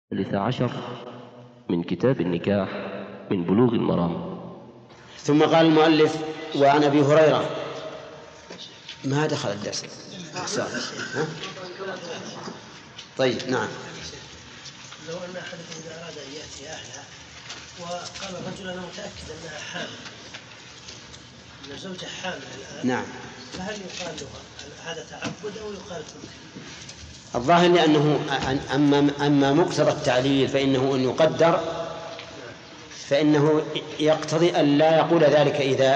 13 من كتاب النكاح من بلوغ المرام. ثم قال المؤلف: وعن أبي هريرة. ما دخل الدرس. طيب نعم. لو أن أحدكم إذا أراد أن يأتي أهلها وقال الرجل: أنا متأكد أنها حامل، أن زوجها حامل الآن، نعم، فهل يقال له هذا تعبد أو يقال ترك؟ الظاهر لأنه أما مقتضى التعليل فإنه أن يقدر، فإنه يقتضي أن لا يقول ذلك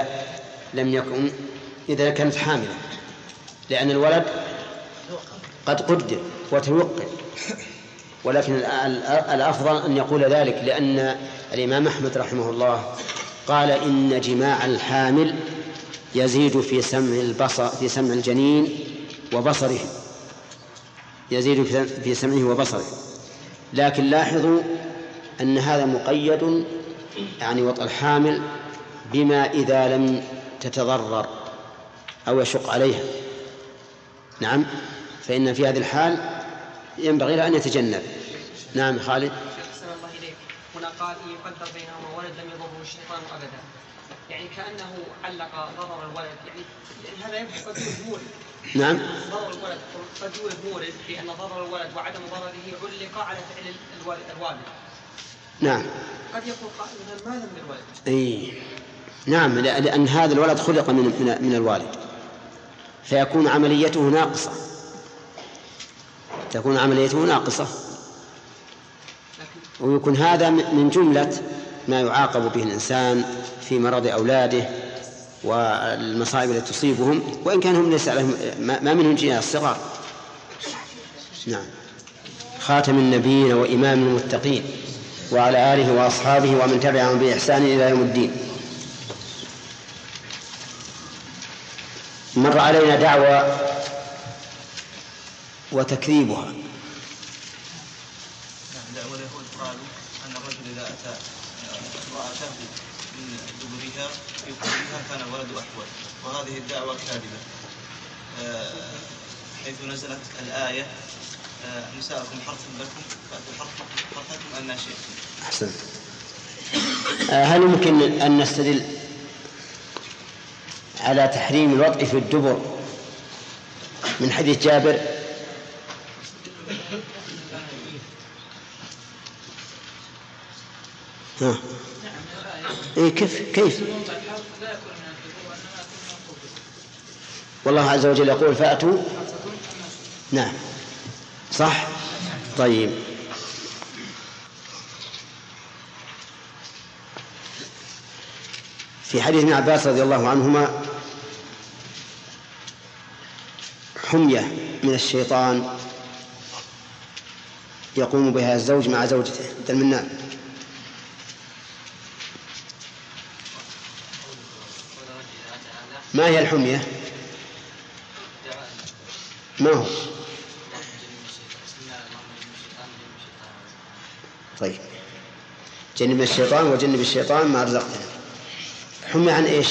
إذا كانت حاملة، لأن الولد قد قدر وتوقع. ولكن الأفضل أن يقول ذلك، لأن الإمام أحمد رحمه الله قال: إن جماع الحامل يزيد في سمع الجنين وبصره، يزيد في سمعه وبصره. لكن لاحظوا أن هذا مقيد، يعني وطأ الحامل، بما إذا لم تتضرر أو يشق عليها. نعم، فإن في هذه الحال ينبغي له أن يتجنب. نعم خالد. أحسن الله إليك. هنا قال: يقدر بينهما ولد لم يضره الشيطان أبدا، يعني كأنه علق ضرر الولد، يعني هذا يبحث قد يولد مورد. نعم، ضرر الولد قد يولد مورد، لأن ضرر الولد وعدم ضرره علق على فعل الوالد. نعم، قد يكون قائل مثلا: ما ذنب الولد؟ أي نعم، لأن هذا الولد خلق من الوالد، فيكون عمليته ناقصة، تكون عمليته ناقصة، ويكون هذا من جملة ما يعاقب به الإنسان في مرض أولاده والمصائب التي تصيبهم، وإن كان هم ليس عليهم ما منهم جناية الصغار. نعم. خاتم النبيين وإمام المتقين وعلى آله وأصحابه ومن تبعهم بإحسان إلى يوم الدين. مر علينا دعوة وتكذيبها. دعوة اليهود قالوا أن الرجل إذا أتى امرأته من دبرها يقبلها كان الولد أحول، وهذه الدعوة كاذبة، حيث نزلت الآية: نساءكم حرث لكم فأتوا حرثكم أن شئتم. أحسن. هل يمكن أن نستدل على تحريم الوطء في الدبر من حديث جابر؟ إيه كيف والله عز وجل يقول: فأتوا. نعم صح. طيب، في حديث ابن عباس رضي الله عنهما: حمية من الشيطان يقوم بها الزوج مع زوجته مثل من نار. ما هي الحمية؟ ما هو؟ طيب، جنب الشيطان وجنب الشيطان ما رزقتنا. حمية عن إيش؟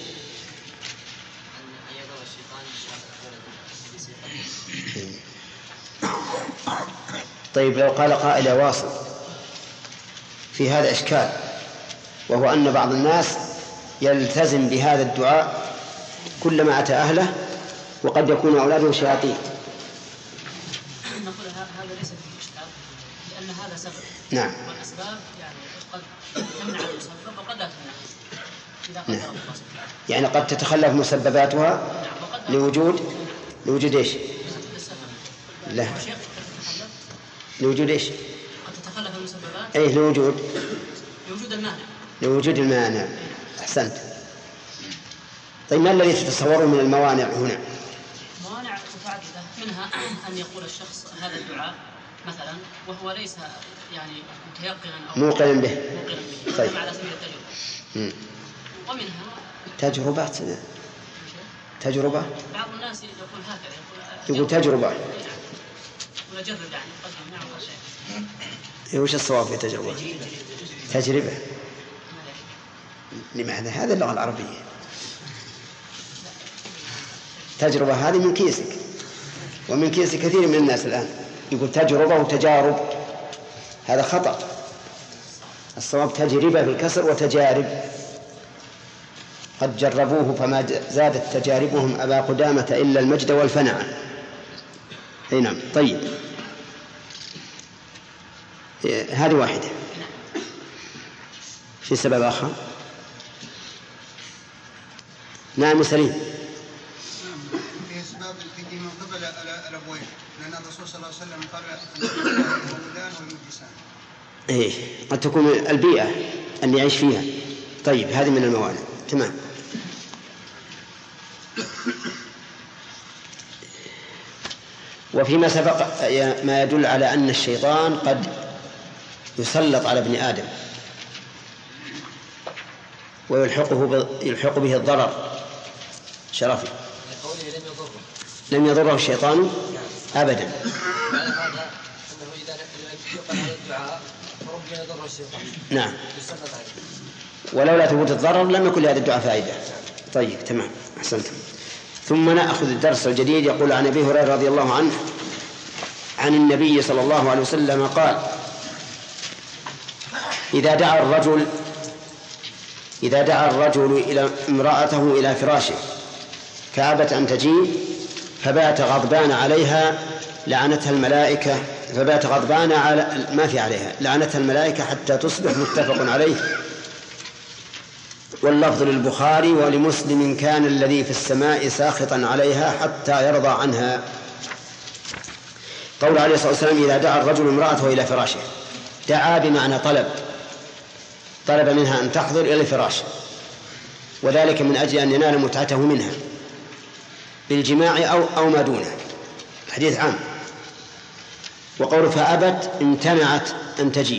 طيب، لو قال قائل: يا واصل، في هذا إشكال، وهو أن بعض الناس يلتزم بهذا الدعاء كلما أتى أهله، وقد يكون أولاده شياطين. نقول هذا ليس فيه إشكال، لأن هذا سبب. نعم. والأسباب يعني قد تمنع المسبب وقد لا تمنع إذا قدر الله سبحانه. يعني قد تتخلف مسبباتها لوجود إيش؟ لا، لوجود إيش؟ قد تتخلف المسببات. أي لوجود المانع. لوجود المانع. أحسنت. طيب، ما الذي تتصوره من الموانع هنا؟ موانع متعددة، منها أن يقول الشخص هذا الدعاء مثلا وهو ليس يعني متيقنا أو موقنا به. طيب، على سبيل التجربة. ومنها تجربة. بعض الناس يقول هكذا، يقول تجربة. ويجرب يعني قد يمنع شيء. وش الصواب في تجربة؟ لماذا؟ هذا اللغة العربية. تجربة هذه من كيسك ومن كيس كثير من الناس الآن، يقول تجربة وتجارب. هذا خطأ. الصواب تجربة بالكسر وتجارب. قد جربوه فما زادت تجاربهم أبا قدامة إلا المجد والفنع. أي نعم. طيب هذه واحدة. في سبب آخر؟ نعم سليم. في أسباب الفتن من قبل الأبوين، لأن الرسول صلى الله عليه وسلم قال الولدان والمجلسان. إيه قد تكون البيئة أن يعيش فيها. طيب هذه من الموانع. تمام. وفيما سبق ما يدل على أن الشيطان قد يسلط على ابن آدم ويلحق به الضرر. شرفي لم يضره الشيطان أبدا. نعم. ولولا ثبوت الضرر لم يكن لهذا الدعاء فائدة. طيب تمام أحسنتم. ثم نأخذ الدرس الجديد. يقول عن أبي هريرة رضي الله عنه عن النبي صلى الله عليه وسلم قال: إذا دعا الرجل إلى امرأته إلى فراشه فأبت أن تجيء فبات غضبان عليها لعنتها الملائكة لعنتها الملائكة حتى تصبح. متفق عليه. واللفظ للبخاري ولمسلم: كان الذي في السماء ساخطا عليها حتى يرضى عنها. قول عليه الصلاة والسلام: إذا دعا الرجل امرأته إلى فراشه. دعا بمعنى طلب منها أن تحضر إلى الفراش، وذلك من أجل أن ينال متعته منها بالجماع أو ما دونه. الحديث عام. وقول فأبت امتنعت أن تجيب،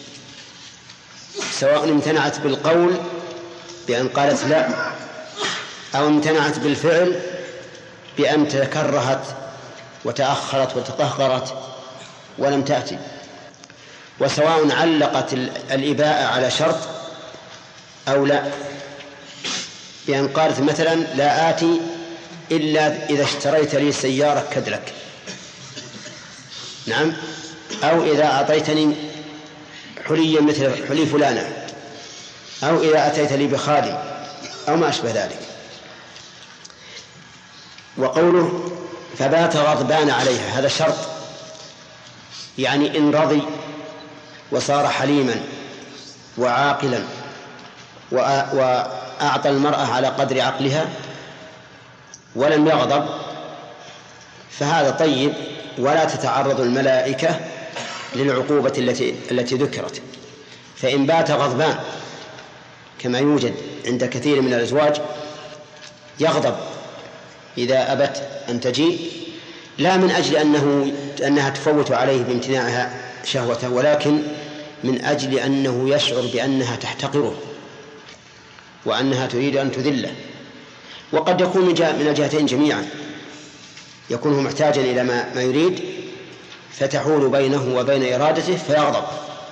سواء امتنعت بالقول بأن قالت لا، أو امتنعت بالفعل بأن تكرهت وتأخرت وتقهقرت ولم تأتي. وسواء علقت الإباءة على شرط أو لا، بأن قالت مثلا: لا آتي إلا إذا اشتريت لي سيارة كدلك، نعم، أو إذا أعطيتني حليا مثل حلي فلانة، أو إذا أتيت لي بخالي، أو ما أشبه ذلك. وقوله فبات غضبان عليها، هذا شرط، يعني إن رضي وصار حليما وعاقلا وأعطى المرأة على قدر عقلها ولم يغضب فهذا طيب، ولا تتعرض الملائكة للعقوبة التي ذكرت. فإن بات غضبان كما يوجد عند كثير من الأزواج، يغضب إذا أبت أن تجيء، لا من أجل أنها تفوت عليه بامتناعها شهوته، ولكن من أجل أنه يشعر بأنها تحتقره وأنها تريد أن تذله. وقد يكون من الجهتين جميعا، يكون محتاجا إلى ما يريد فتحول بينه وبين إرادته فيغضب.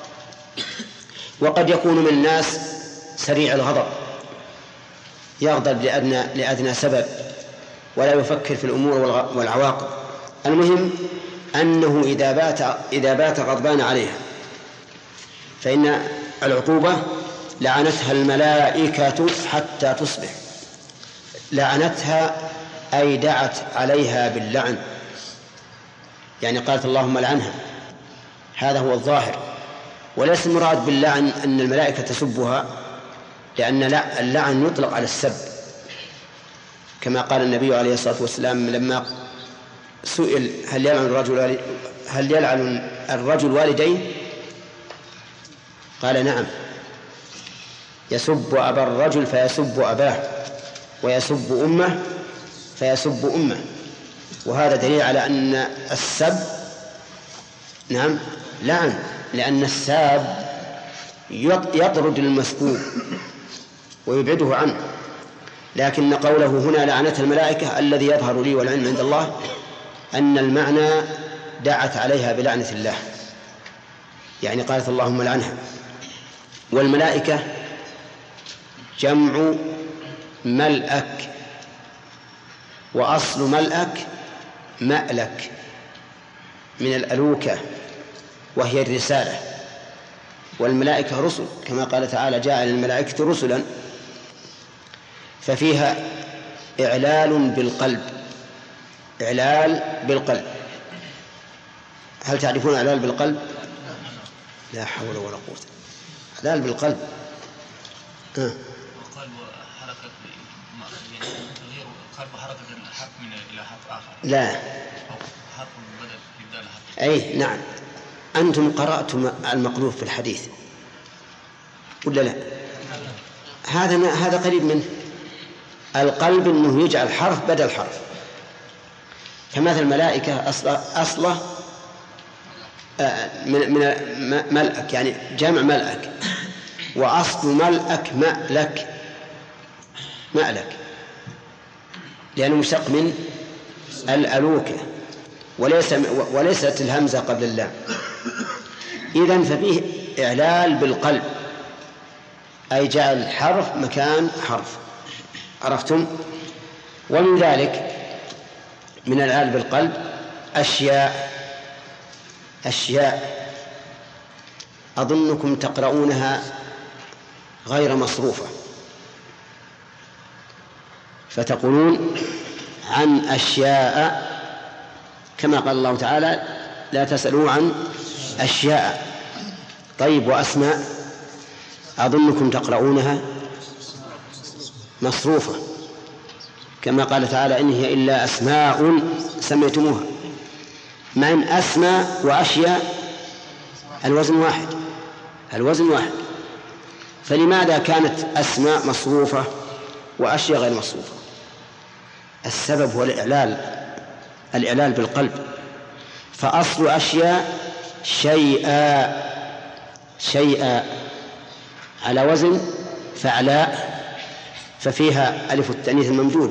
وقد يكون من الناس سريع الغضب، يغضب لأدنى سبب ولا يفكر في الأمور والعواقب. المهم أنه إذا بات غضبان عليها فإن العقوبة لعنتها الملائكة حتى تصبح. لعنتها أي دعت عليها باللعن، يعني قالت اللهم لعنها، هذا هو الظاهر. وليس المراد باللعن أن الملائكة تسبها، لأن اللعن يطلق على السب، كما قال النبي عليه الصلاة والسلام لما سئل هل يلعن الرجل والديه؟ قال نعم، يسب أبا الرجل فيسب أباه، ويسب أمه فيسب أمه. وهذا دليل على أن السب نعم لعن، لأن الساب يطرد المسبوب ويبعده عنه. لكن قوله هنا لعنت الملائكة الذي يظهر لي والعلم عند الله أن المعنى دعت عليها بلعنة الله، يعني قالت اللهم لعنها. والملائكة جمع ملأك، وأصل ملأك مألك من الألوكة وهي الرسالة، والملائكة رسل كما قال تعالى جاعل الملائكة رسلا، ففيها إعلال بالقلب. إعلال بالقلب. هل تعرفون إعلال بالقلب؟ لا حول ولا قوة. إعلال بالقلب وقلب حركة يعني تغيير قلب حركة الحرف من إلى حرف آخر. لا حرف بدل يبدأ حرف. أي نعم. أنتم قرأتم المقلوب في الحديث ولا لا؟ هذا قريب منه. القلب أنه يجعل حرف بدل حرف. فمثل الملائكة أصله من ملأك، يعني جمع ملأك، وأصل ملأك مألك لأنه مشتق من الألوكة، وليست الهمزة قبل اللام. إذن ففيه إعلال بالقلب، أي جعل حرف مكان حرف. عرفتم؟ ومن ذلك من الإعلال بالقلب أشياء أظنكم تقرؤونها غير مصروفة، فتقولون عن أشياء كما قال الله تعالى لا تسألوا عن أشياء. طيب، وأسماء أظنكم تقرؤونها مصروفة كما قال تعالى إن هي إلا أسماء سميتموها، مع أن أسماء وأشياء الوزن واحد. فلماذا كانت أسماء مصروفة وأشياء غير مصروفة؟ السبب هو الإعلال بالقلب. فأصل أشياء شيئا على وزن فعلاء، ففيها ألف التأنيث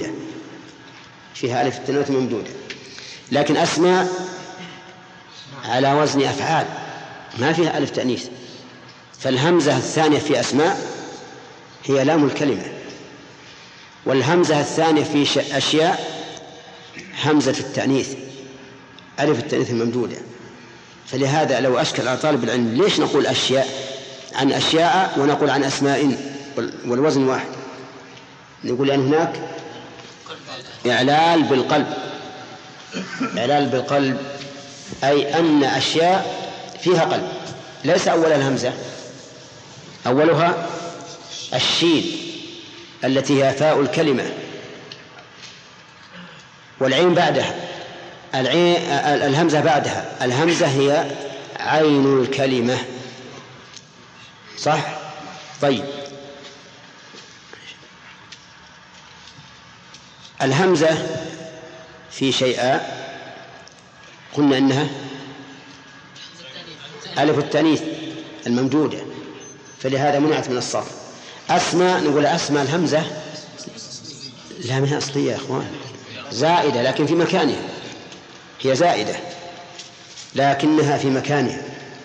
الممدودة، لكن أسماء على وزن أفعال ما فيها ألف تأنيث. فالهمزة الثانية في أسماء هي لام الكلمة، والهمزة الثانية في أشياء همزة التأنيث ألف التأنيث الممدودة. فلهذا لو أشكل على طالب العلم ليش نقول أشياء عن أشياء ونقول عن أسماء والوزن واحد، نقول لأن هناك إعلال بالقلب، أي أن أشياء فيها قلب ليس أول الهمزة، أولها الشين التي هي فاء الكلمة، والعين بعدها الهمزة بعدها، الهمزة هي عين الكلمة. صح؟ طيب، الهمزة في شيئا قلنا إنها ألف التأنيث الممدودة، فلهذا منعت من الصرف. أسماء نقول أسماء الهمزة لا منها أصلية يا أخوان، زائدة لكن في مكانها، هي زائدة لكنها في مكانها،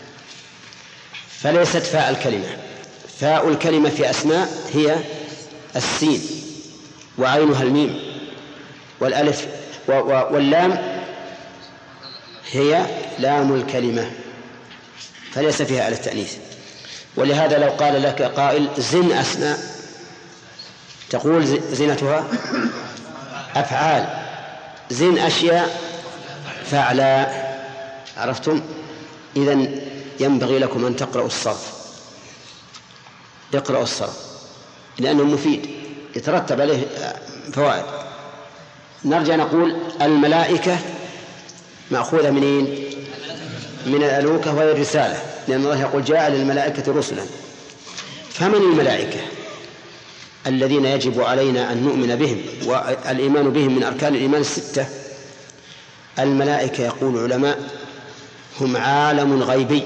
فليست فاء الكلمة. فاء الكلمة في أسماء هي السين وعينها الميم، والألف واللام هي لام الكلمة، فليس فيها ألف تأنيث. ولهذا لو قال لك قائل زن أسماء تقول زنتها أفعال، زن أشياء فعلا. عرفتم؟ إذن ينبغي لكم أن تقرأوا الصرف، اقرأوا الصرف لأنه مفيد يترتب عليه فوائد. نرجع نقول الملائكة مأخوذة منين؟ من الألوكة وهي الرسالة، لأن الله يقول جاء للملائكة رسلا. فمن الملائكة الذين يجب علينا أن نؤمن بهم والإيمان بهم من أركان الإيمان الستة؟ الملائكة يقول العلماء هم عالم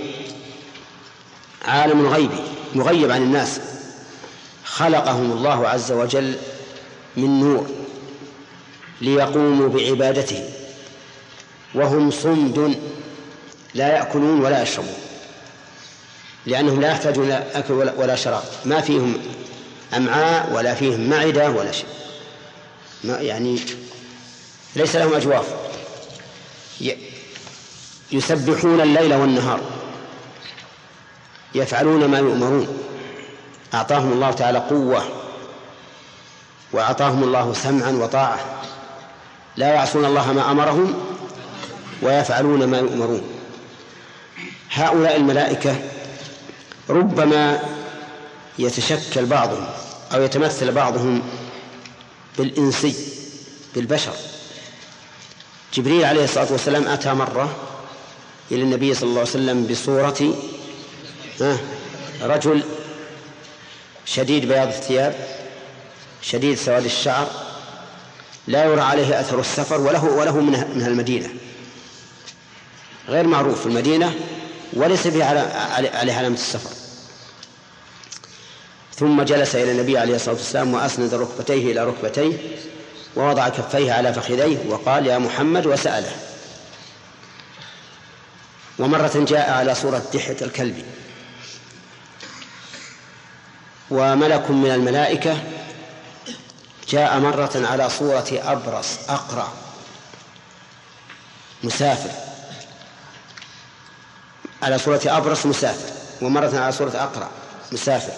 غيبي مغيب عن الناس، خلقهم الله عز وجل من نور ليقوموا بعبادته، وهم صمد لا يأكلون ولا يشربون، لأنهم لا يحتاجون إلى أكل ولا شراب، ما فيهم أمعاء ولا فيهم معدة ولا شيء، يعني ليس لهم أجواف. يسبحون الليل والنهار يفعلون ما يؤمرون، أعطاهم الله تعالى قوة وأعطاهم الله سمعا وطاعة، لا يعصون الله ما أمرهم ويفعلون ما يؤمرون. هؤلاء الملائكة ربما يتشكل بعضهم أو يتمثل بعضهم بالإنسي بالبشر. جبريل عليه الصلاة والسلام أتى مرة إلى النبي صلى الله عليه وسلم بصورة رجل شديد بياض الثياب شديد سواد الشعر، لا يرى عليه أثر السفر، وله من المدينة، غير معروف في المدينة وليس به عليه علامة السفر. ثم جلس إلى النبي عليه الصلاة والسلام وأسند ركبتيه إلى ركبتيه ووضع كفيه على فخذيه وقال: يا محمد، وسأله. ومرة جاء على صورة دحية الكلب. وملك من الملائكة جاء مرة على صورة أبرص أقرع مسافر، على صورة أبرص مسافر، ومرة على صورة أقرع مسافر،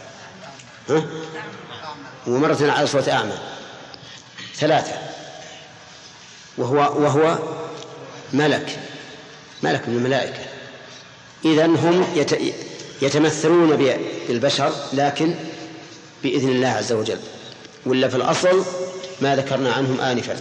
ومرة على صورة أعمى، ثلاثة. وهو ملك من الملائكة. إذن هم يتمثلون بالبشر لكن بإذن الله عز وجل، ولا في الأصل ما ذكرنا عنهم آنفا.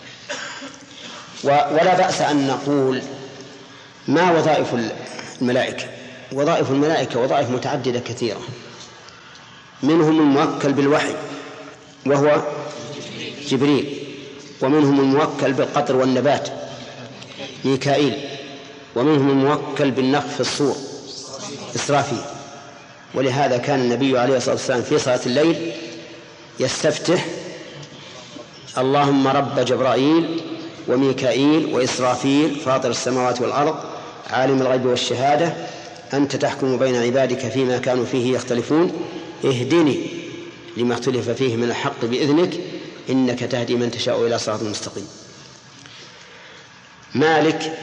ولا بأس أن نقول ما وظائف الملائكة. وظائف الملائكة وظائف متعددة كثيرة، منهم الموكل بالوحي وهو جبريل، ومنهم الموكل بالقطر والنبات ميكائيل، ومنهم الموكل بالنفخ في الصور إسرافيل. ولهذا كان النبي عليه الصلاة والسلام في صلاة الليل يستفتح: اللهم رب جبرائيل وميكائيل وإسرافيل فاطر السماوات والأرض عالم الغيب والشهادة أنت تحكم بين عبادك فيما كانوا فيه يختلفون اهدني لما اختلف فيه من الحق بإذنك إنك تهدي من تشاء إلى صراط مستقيم. مالك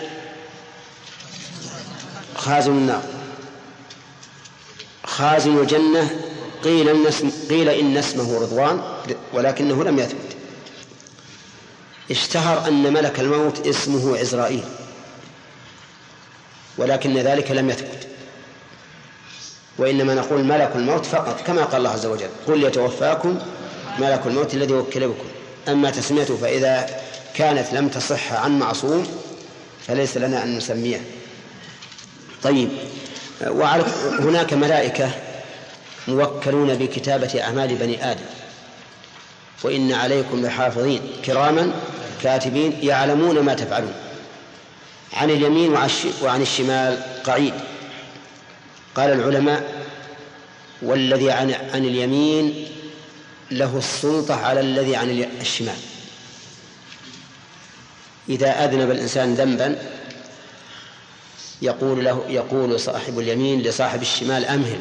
خازن النار. خازن الجنة قيل إن اسمه رضوان ولكنه لم يثبت. اشتهر أن ملك الموت اسمه عزرائيل ولكن ذلك لم يثبت، وإنما نقول ملك الموت فقط، كما قال الله عز وجل: قل يتوفاكم ملك الموت الذي وكل بكم. أما تسميته فإذا كانت لم تصح عن معصوم فليس لنا أن نسميه. طيب، هناك ملائكة موكلون بكتابة أعمال بني آدم، وإن عليكم لحافظين كراما كاتبين يعلمون ما تفعلون. عن اليمين وعن الشمال قعيد. قال العلماء: والذي عن اليمين له السلطة على الذي عن الشمال. إذا أذنب الإنسان ذنبا يقول صاحب اليمين لصاحب الشمال: أمهل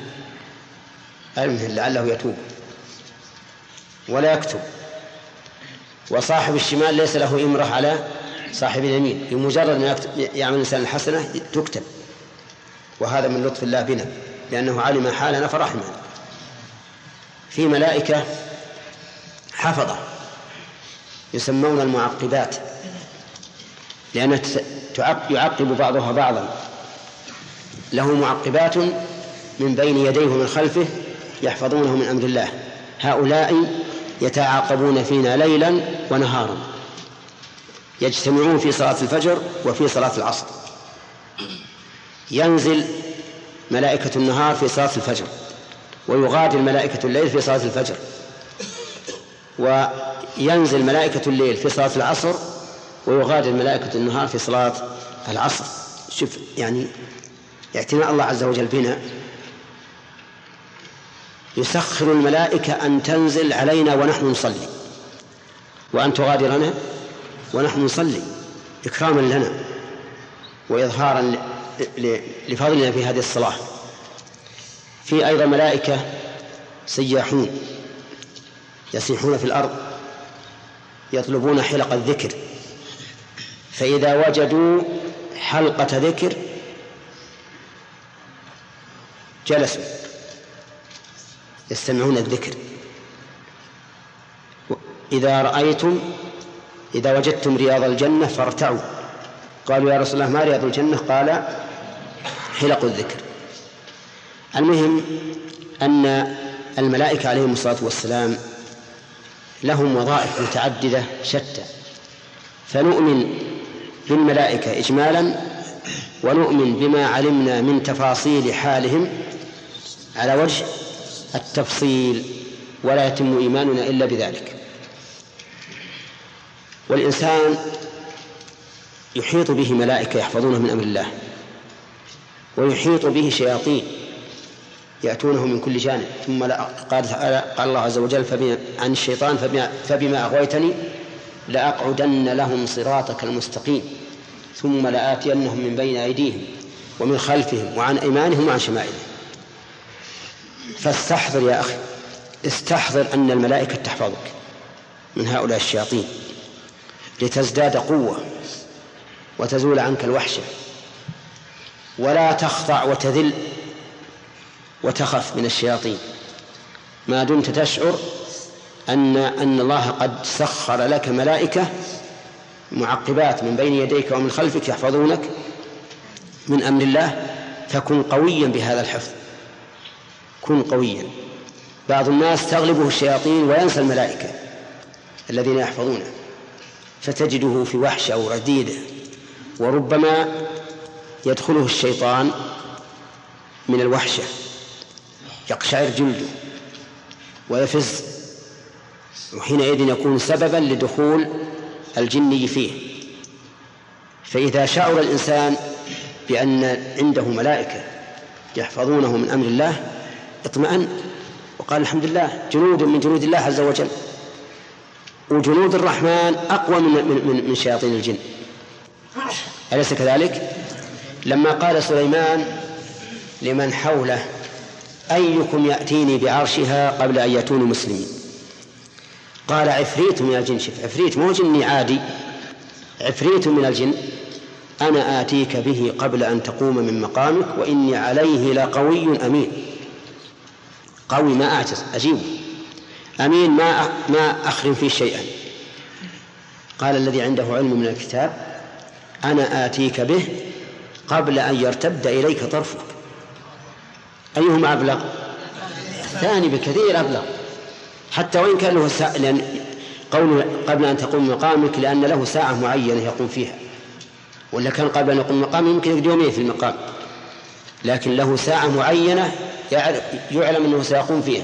لعله يتوب، ولا يكتب. وصاحب الشمال ليس له إمرة على صاحب اليمين، بمجرد أن يعمل الإنسان الحسنة تكتب. وهذا من لطف الله بنا لأنه علم حالنا فرحمنا. في ملائكة حفظة يسمون المعقبات، لأنها يعقب بعضها بعضا. له معقبات من بين يديه ومن خلفه يحفظونه من أمر الله. هؤلاء يتعاقبون فينا ليلا ونهارا، يجتمعون في صلاة الفجر وفي صلاة العصر. ينزل ملائكة النهار في صلاة الفجر، ويغادر ملائكة الليل في صلاة الفجر، وينزل ملائكة الليل في صلاة العصر، ويغادر ملائكة النهار في صلاة العصر. شوف يعني اعتناء الله عز وجل بنا. يسخر الملائكة أن تنزل علينا ونحن نصلي، وأن تغادرنا ونحن نصلي، إكراما لنا وإظهارا لفضلنا في هذه الصلاة. في أيضا ملائكة سياحون يسيحون في الأرض يطلبون حلق الذكر، فإذا وجدوا حلقة ذكر جلسوا يستمعون الذكر. إذا وجدتم رياض الجنة فارتعوا. قالوا يا رسول الله ما رياض الجنة؟ قال حلق الذكر. المهم أن الملائكة عليهم الصلاة والسلام لهم وظائف متعددة شتى، فنؤمن بالملائكة إجمالا، ونؤمن بما علمنا من تفاصيل حالهم على وجه التفصيل، ولا يتم إيماننا إلا بذلك. والإنسان يحيط به ملائكة يحفظونه من أمر الله، ويحيط به شياطين يأتونه من كل جانب. ثم قال الله عز وجل عن الشيطان فبما أغويتني لأقعدن لهم صراطك المستقيم ثم لآتينهم من بين أيديهم ومن خلفهم وعن أيمانهم وعن شمائلهم. فاستحضر يا أخي، استحضر أن الملائكة تحفظك من هؤلاء الشياطين لتزداد قوة وتزول عنك الوحشة، ولا تخضع وتذل وتخف من الشياطين ما دمت تشعر أن الله قد سخر لك ملائكة معقبات من بين يديك ومن خلفك يحفظونك من أمر الله. فكن قويا بهذا الحفظ، كن قويا. بعض الناس تغلبه الشياطين وينسى الملائكة الذين يحفظونه، فتجده في وحشة ورديدة، وربما يدخله الشيطان من الوحشة يقشعر جلده ويفز، وحينئذ يكون سببا لدخول الجني فيه. فإذا شعر الإنسان بأن عنده ملائكة يحفظونه من أمر الله اطمأن وقال الحمد لله، جنود من جنود الله عز وجل. وجنود الرحمن أقوى من شياطين الجن، أليس كذلك؟ لما قال سليمان لمن حوله أيكم يأتيني بعرشها قبل أن يأتوني مسلمين، قال عفريت من الجن. شف عفريت مو جني عادي، عفريت من الجن، أنا آتيك به قبل أن تقوم من مقامك وإني عليه لقوي أمين. قوي ما أعجز، أجيبه، أمين ما أخرم فيه شيئا. قال الذي عنده علم من الكتاب أنا آتيك به قبل أن يرتد إليك طرفك. أيهما أبلغ؟ الثاني بكثير أبلغ، حتى وإن كان له ساعة، لأن قوله قبل أن تقوم مقامك لأن له ساعة معينة يقوم فيها، ولا كان قبل أن يقوم مقام يمكن يقضي يومين في المقام، لكن له ساعة معينة يعلم أنه سيقوم فيها.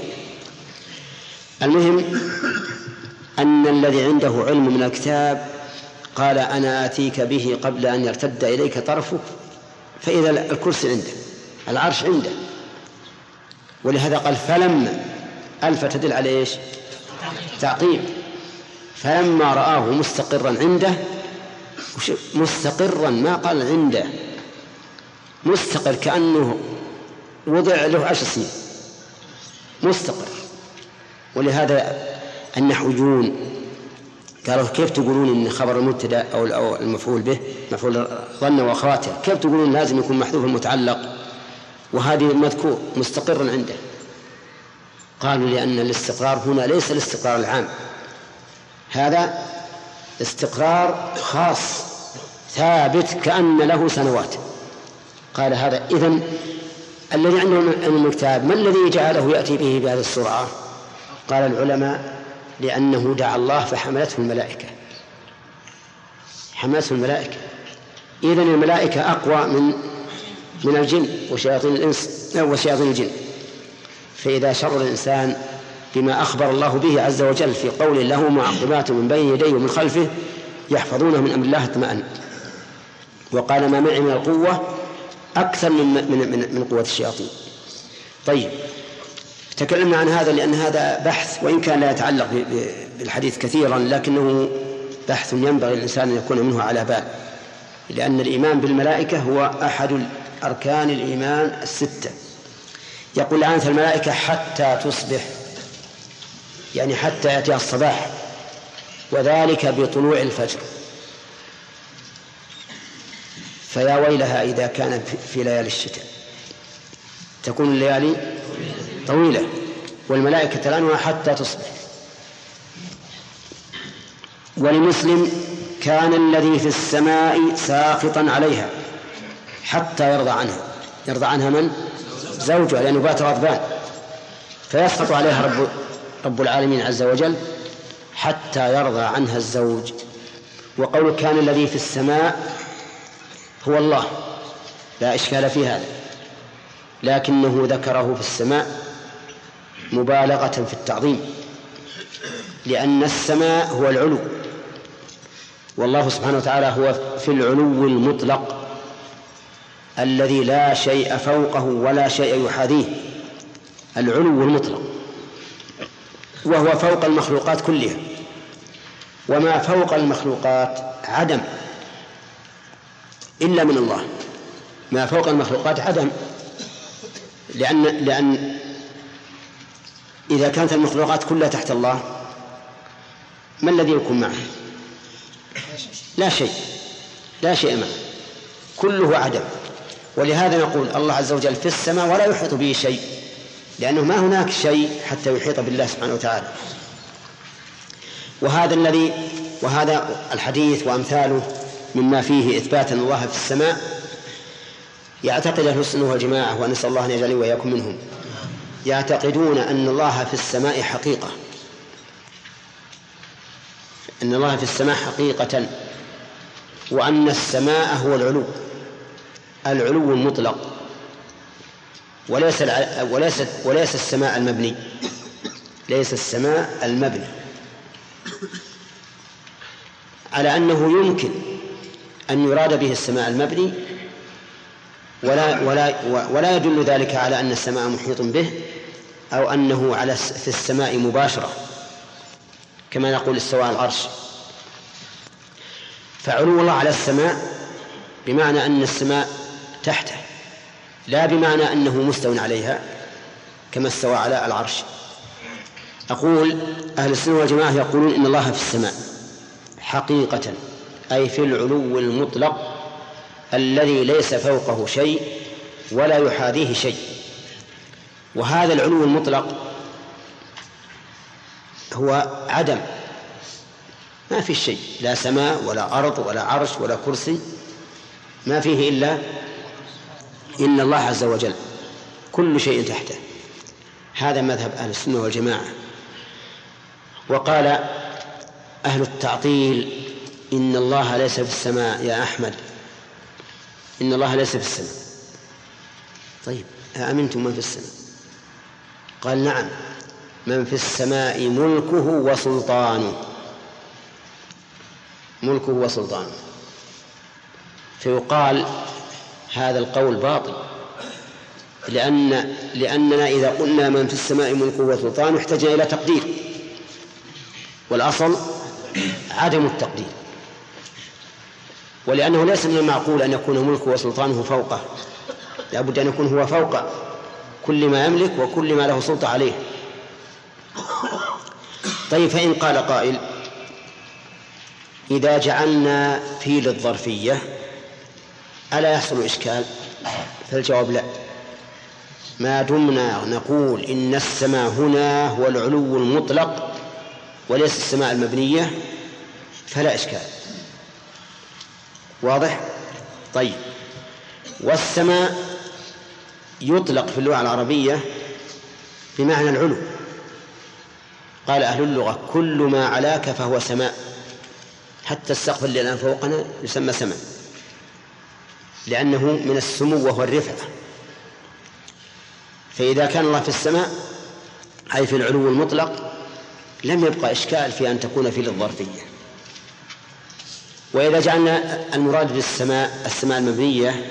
المهم أن الذي عنده علم من الكتاب قال أنا آتيك به قبل أن يرتد إليك طرفك، فإذا الكرسي عنده، العرش عنده. ولهذا قال فلما، ألف تدل على إيش؟ تعقيب. فلما رآه مستقرا عنده، مستقرا ما قال عنده، مستقر كأنه وضع له 10 سنين مستقر. ولهذا النحويون قالوا كيف تقولون إن خبر المبتدأ أو المفعول به مفعول ظن وأخواته، كيف تقولون لازم يكون محذوف المتعلق وهذه المذكور مستقرا عنده؟ قالوا لأن الاستقرار هنا ليس الاستقرار العام، هذا استقرار خاص ثابت كأن له سنوات. قال هذا إذن الذي عنده من الكتاب ما الذي جعله يأتي به بهذه السرعة؟ قال العلماء لأنه دعا الله فحملته الملائكة، حملته الملائكة. إذن الملائكة أقوى من الجن وشياطين الإنس وشياطين الجن. فإذا شر الإنسان بما أخبر الله به عز وجل في قول له معقبات من بين يديه ومن خلفه يحفظونه من أمر الله اطمأن. وقال ما معي من القوة أكثر من قوة الشياطين. طيب، تكلمنا عن هذا لأن هذا بحث وإن كان لا يتعلق بالحديث كثيرا، لكنه بحث ينبغي الإنسان أن يكون منه على بال، لأن الإيمان بالملائكة هو أحد أركان الإيمان 6. يقول عنث الملائكة حتى تصبح، يعني حتى يأتي الصباح، وذلك بطلوع الفجر. فيا ويلها إذا كان في ليالي الشتاء. تكون الليالي طويلة، والملائكة تلعنها حتى تصبح. ولمسلم: كان الذي في السماء ساخطا عليها حتى يرضى عنها. يرضى عنها من؟ زوجها، لأنه بات غضبان، فيسخط عليها رب العالمين عز وجل حتى يرضى عنها الزوج. وقول كان الذي في السماء هو الله، لا إشكال في هذا، لكنه ذكره في السماء مبالغة في التعظيم، لأن السماء هو العلو، والله سبحانه وتعالى هو في العلو المطلق الذي لا شيء فوقه ولا شيء يحاذيه، العلو المطلق، وهو فوق المخلوقات كلها. وما فوق المخلوقات عدم إلا من الله، ما فوق المخلوقات عدم، لأن إذا كانت المخلوقات كلها تحت الله ما الذي يكون معه؟ لا شيء، لا شيء معه، كله عدم. ولهذا نقول الله عز وجل في السماء ولا يحيط به شيء، لأنه ما هناك شيء حتى يحيط بالله سبحانه وتعالى. وهذا الحديث وأمثاله مما فيه إثبات أن الله في السماء يعتقد أهل السنة والجماعة، ونسأل الله أن يجعلني وإياكم منهم، يعتقدون أن الله في السماء حقيقة، أن الله في السماء حقيقة، وأن السماء هو العلو المطلق، وليس السماء المبني، ليس السماء المبني، على أنه يمكن أن يراد به السماء المبني، ولا يدل ذلك على أن السماء محيط به، أو أنه في السماء مباشرة كما نقول استوى على العرش. فعلو الله على السماء بمعنى أن السماء تحته، لا بمعنى أنه مستوى عليها كما استوى على العرش. أقول أهل السنة والجماعة يقولون إن الله في السماء حقيقة، أي في العلو المطلق الذي ليس فوقه شيء ولا يحاذيه شيء. وهذا العلو المطلق هو عدم، ما في شيء، لا سماء ولا أرض ولا عرش ولا كرسي، ما فيه إلا إن الله عز وجل، كل شيء تحته. هذا مذهب أهل السنة والجماعة. وقال أهل التعطيل إن الله ليس في السماء يا أحمد، إن الله ليس في السماء. طيب أأمنتم من في السماء؟ قال نعم، من في السماء ملكه وسلطانه، ملكه وسلطانه. فيقال هذا القول باطل، لأننا إذا قلنا من في السماء ملكه وسلطانه احتاجنا إلى تقدير، والأصل عدم التقدير، ولأنه ليس من المعقول أن يكون ملكه وسلطانه فوقه، لا بد أن يكون هو فوق كل ما يملك وكل ما له سلطة عليه. طيب فإن قال قائل إذا جعلنا في للظرفية ألا يحصل إشكال؟ فالجواب لا، ما دمنا نقول إن السماء هنا هو العلو المطلق وليس السماء المبنية فلا إشكال. واضح؟ طيب، والسماء يطلق في اللغة العربية بمعنى العلو. قال أهل اللغة كل ما علاك فهو سماء، حتى السقف اللي الآن فوقنا يسمى سماء، لأنه من السمو وهو الرفعة. فإذا كان الله في السماء أي في العلو المطلق لم يبقى إشكال في أن تكون في للظرفية. وإذا جعلنا المراد بالسماء السماء المبنية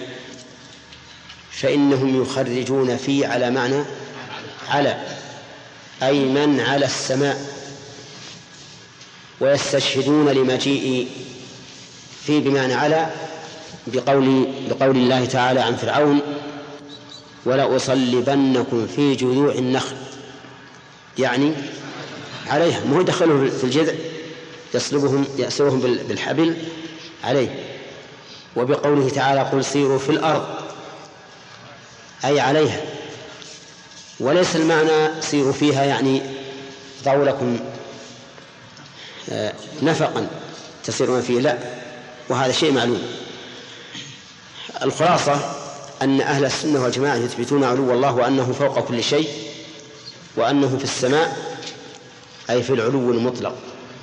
فإنهم يخرجون فيه على معنى على، أي من على السماء، ويستشهدون لمجيء فيه بمعنى على بقول الله تعالى عن فرعون ولأصلبنكم في جذوع النخل، يعني عليها، مو دخلوا في الجذع يأسرهم بالحبل عليه. وبقوله تعالى قل سيروا في الأرض أي عليها، وليس المعنى سيروا فيها يعني ضعوا لكم نفقا تسيرون فيه، لا، وهذا شيء معلوم. الخلاصة أن أهل السنة والجماعة يثبتون علو الله وأنه فوق كل شيء، وأنه في السماء أي في العلو المطلق،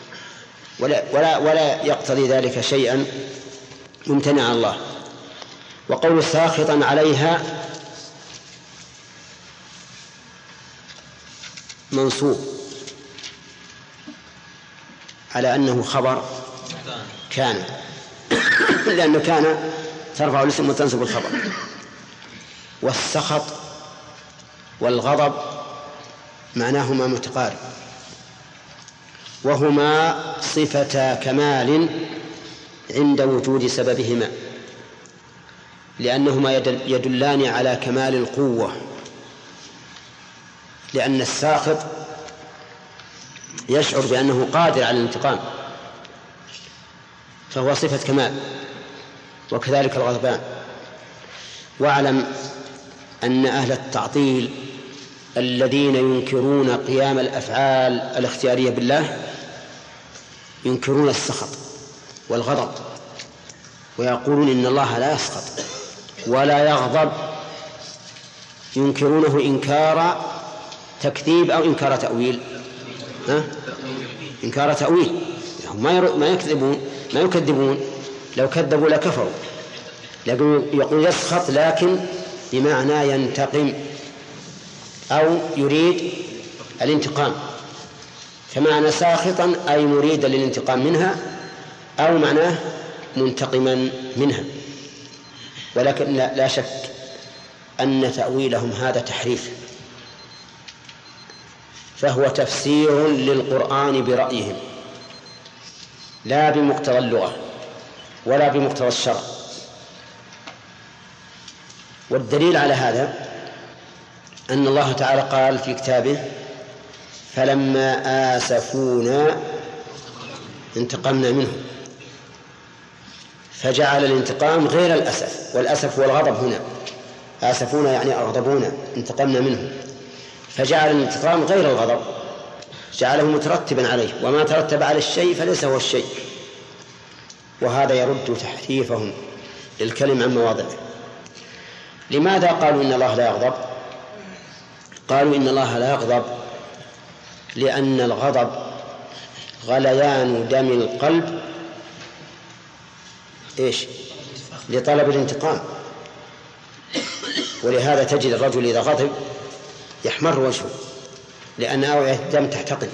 ولا يقتضي ذلك شيئا ممتنع الله. وقول ساخطا عليها منصوب على أنه خبر كان لأنه كان ترفع الاسم وتنصب الخبر. والسخط والغضب معناهما متقارب، وهما صفة كمال عند وجود سببهما، لأنهما يدلان على كمال القوة، لأن الساخط يشعر بأنه قادر على الانتقام فهو صفة كمال، وكذلك الغضبان. واعلم أن أهل التعطيل الذين ينكرون قيام الأفعال الاختيارية بالله ينكرون السخط والغضب، ويقولون إن الله لا يسخط ولا يغضب، ينكرونه إنكار تكذيب أو إنكار تأويل. إنكار تأويل، ما يكذبون، لو كذبوا لكفروا، يقول يسخط لكن بمعنى ينتقم أو يريد الانتقام، فمعنى ساخطا أي مريدا للانتقام منها، أو معناه منتقما منها. ولكن لا شك أن تأويلهم هذا تحريف، فهو تفسير للقرآن برأيهم لا بمقتضى اللغة ولا بمقتضى الشرع. والدليل على هذا أن الله تعالى قال في كتابه: فلما آسفونا انتقمنا منهم، فجعل الانتقام غير الأسف، والأسف هو الغضب هنا. آسفونا يعني أغضبونا، انتقمنا منهم، فجعل الانتقام غير الغضب، جعله مترتبا عليه، وما ترتب على الشيء فليس هو الشيء. وهذا يرد تحريفهم للكلم عن مواضعه. لماذا قالوا إن الله لا يغضب؟ قالوا إن الله لا يغضب لأن الغضب غليان دم القلب لطلب الانتقام، ولهذا تجد الرجل إذا غضب يحمر وجهه، لأن أوعية الدم تحتقن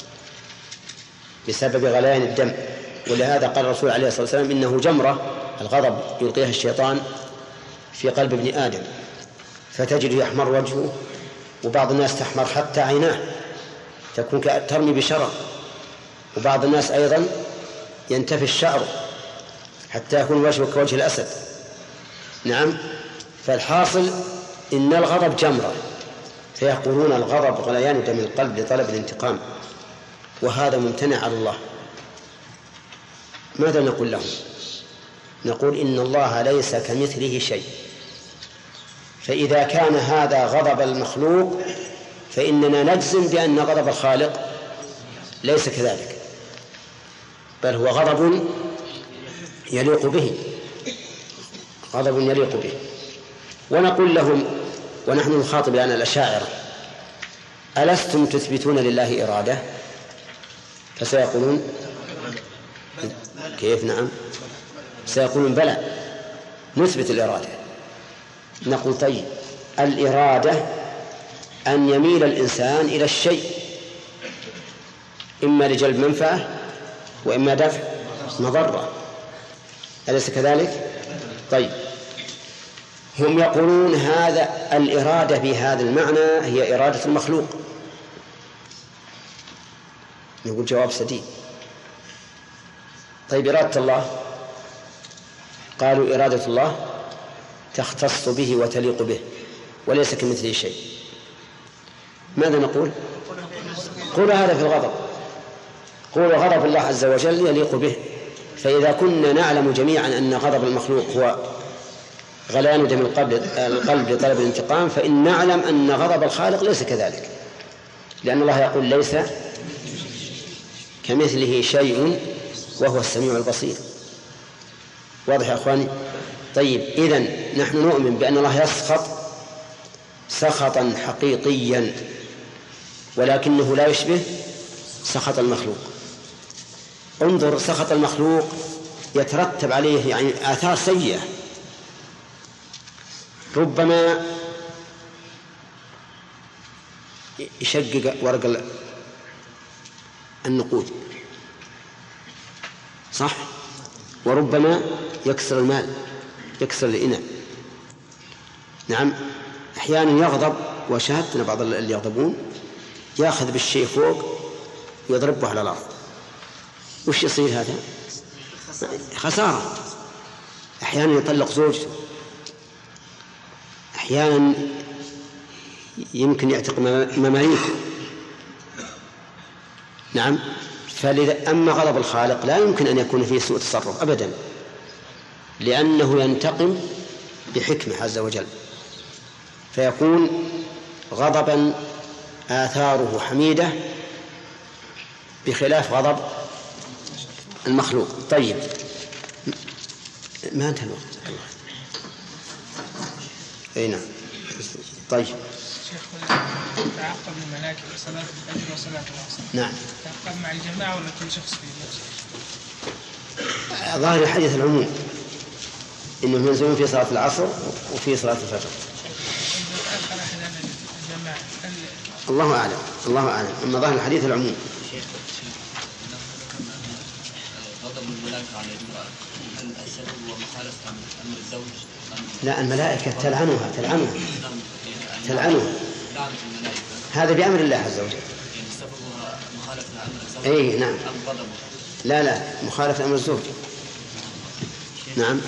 بسبب غليان الدم. ولهذا قال الرسول عليه الصلاة والسلام: إنه جمرة، الغضب يلقيها الشيطان في قلب ابن آدم فتجد يحمر وجهه، وبعض الناس تحمر حتى عيناه تكون ترمي بشرر، وبعض الناس أيضا ينتفي الشعر حتى يكون وجهه كوجه الأسد. نعم، فالحاصل إن الغضب جمرة، فيقولون الغضب غليان دم القلب لطلب الانتقام، وهذا ممتنع على الله. ماذا نقول لهم؟ نقول إن الله ليس كمثله شيء، فإذا كان هذا غضب المخلوق فإننا نجزم بأن غضب الخالق ليس كذلك، بل هو غضب يليق به، غضب يليق به. ونقول لهم ونحن نخاطب الآن الأشاعرة: ألستم تثبتون لله إرادة؟ فسيقولون كيف؟ نعم، سيقولون بلى نثبت الإرادة. نقول طيب، الإرادة أن يميل الإنسان إلى الشيء إما لجلب منفعة وإما دفع مضرة، أليس كذلك؟ طيب، هم يقولون هذا الإرادة بهذا المعنى هي إرادة المخلوق. نقول جواب سديد. طيب، إرادة الله؟ قالوا إرادة الله تختص به وتليق به وليس كمثله شيء. ماذا نقول؟ قولوا هذا في الغضب، قولوا غضب الله عز وجل يليق به. فإذا كنا نعلم جميعا أن غضب المخلوق هو غليان دم القلب لطلب الانتقام، فإن نعلم أن غضب الخالق ليس كذلك، لأن الله يقول ليس كمثله شيء وهو السميع البصير. واضح يا أخواني؟ طيب، إذن نحن نؤمن بأن الله يسخط سخطا حقيقيا، ولكنه لا يشبه سخط المخلوق. انظر، سخط المخلوق يترتب عليه يعني آثار سيئة، ربما يشقق ورق النقود، صح؟ وربما يكسر المال، يكسر الإناء. نعم، أحيانا يغضب، وشاهدنا بعض اللي يغضبون يأخذ بالشيء فوق ويضربه على الأرض. وش يصير هذا؟ خسارة. أحيانا يطلق زوجته، أحيانا يمكن يعتق مماليك. نعم، فلذا أما غضب الخالق لا يمكن أن يكون فيه سوء تصرف أبدا، لأنه ينتقم بحكمة عز وجل، فيكون غضبا آثاره حميدة بخلاف غضب المخلوق. طيب، ما انتهى الوقت. اي نعم. طيب، شيخ، تعقب المناكب صلاة الفجر وصلاة العصر، نعم، تعقب مع الجماعة ولا كل شخص في نفسه؟ ظاهر الحديث العموم إنهم ينزلون في صلاة العصر وفي صلاة الفجر. الله أعلم، الله أعلم. أما ظاهر الحديث العموم. غضب الملائكة على المرأة، هل السبب هو مخالفة أمر الزوج؟ لا، الملائكة تلعنها. هذا بأمر الله عز وجل. يعني سببها مخالفة أمر الزوج. أي نعم. أم غضبه؟ لا، مخالفة أمر الزوج. نعم.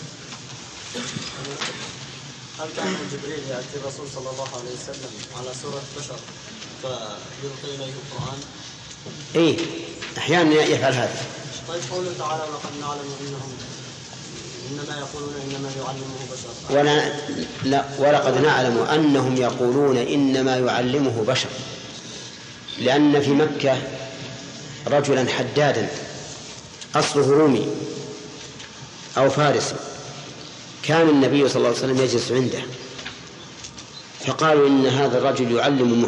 هل كان جبريل يأتي الرسول صلى الله عليه وسلم على سورة بشر فيلقي إليه القرآن؟ إيه، أحيانا يفعل هذا. طيب، قوله تعالى ولقد نعلم إنهم إنما يقولون إنما يعلمه بشر. ولقد نعلم أنهم يقولون إنما يعلمه بشر، لأن في مكة رجلا حدادا أصله رومي أو فارسي، كان النبي صلى الله عليه وسلم يجلس عنده، فقالوا إن هذا الرجل يعلم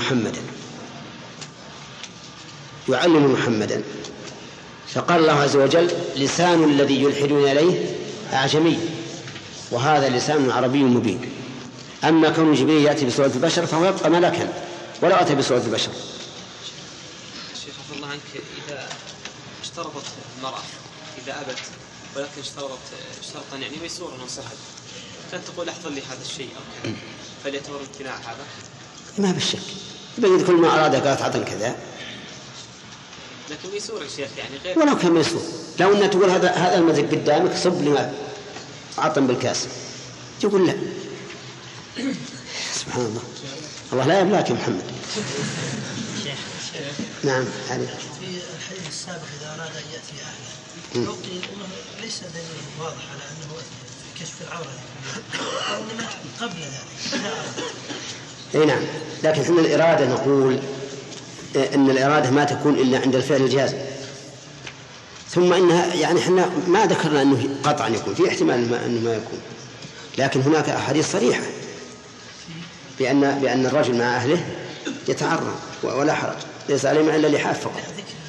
محمدا، فقال الله عز وجل لسان الذي يلحدون إليه أعجمي وهذا لسان عربي مبين. أما كون جبريل يأتي بصورة البشر فهو يبقى ملكا ولو أتى بصورة البشر. الشيخ عفوا الله عنك، إذا اشترطت المرأة إذا أبت ولكن اشترطا يعني ميسورا وصحت، كانت تقول احضر لي هذا الشيء أو كذا، فليعتبر امتناع هذا؟ ما بالشك، يبين كل ما أراد قالت عطا كذا، لكن ميسور يا شيخ، يعني غير ولو كان ميسور. لو أن تقول هذا المزق قدامك صب لي عطا بالكاس، تقول لا. سبحان الله، الله لا يبلاك يا محمد. نعم. في الحديث السابق إذا أراد أن يأتي أهله قيل أنه ليس دليل واضح على أنه كشف العورة، وإنما قبل ذلك. اي نعم، لكن احنا الإرادة نقول ان الإرادة ما تكون إلا عند الفعل الجازم، ثم إنها يعني احنا ما ذكرنا أنه قطعا يكون، في احتمال أنه ما يكون، لكن هناك أحاديث صريحة بأن الرجل مع أهله يتعرض ولا حرج، ليس عليهم إلا لحاف فقط.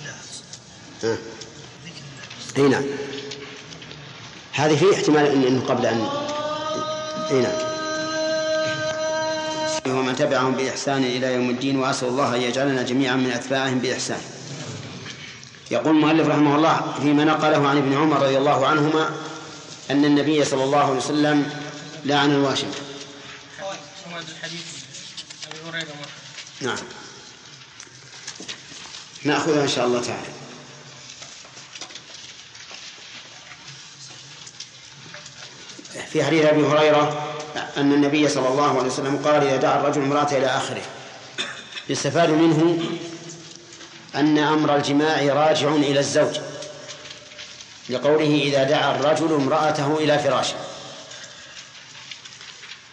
اي نعم، هذه فيه احتمال انه قبل ان اي نعم. ومن تبعهم بإحسان إلى يوم الدين، وأسأل الله أن يجعلنا جميعا من أتباعهم بإحسان. يقول المؤلف رحمه الله فيما نقله عن ابن عمر رضي الله عنهما أن النبي صلى الله عليه وسلم لعن الواشمة. نعم، نأخذها إن شاء الله تعالى. في حديث أبي هريرة أن النبي صلى الله عليه وسلم قال إذا دعا الرجل امرأته إلى آخره. يستفاد منه أن أمر الجماع راجع إلى الزوج، لقوله إذا دعا الرجل امرأته إلى فراشه.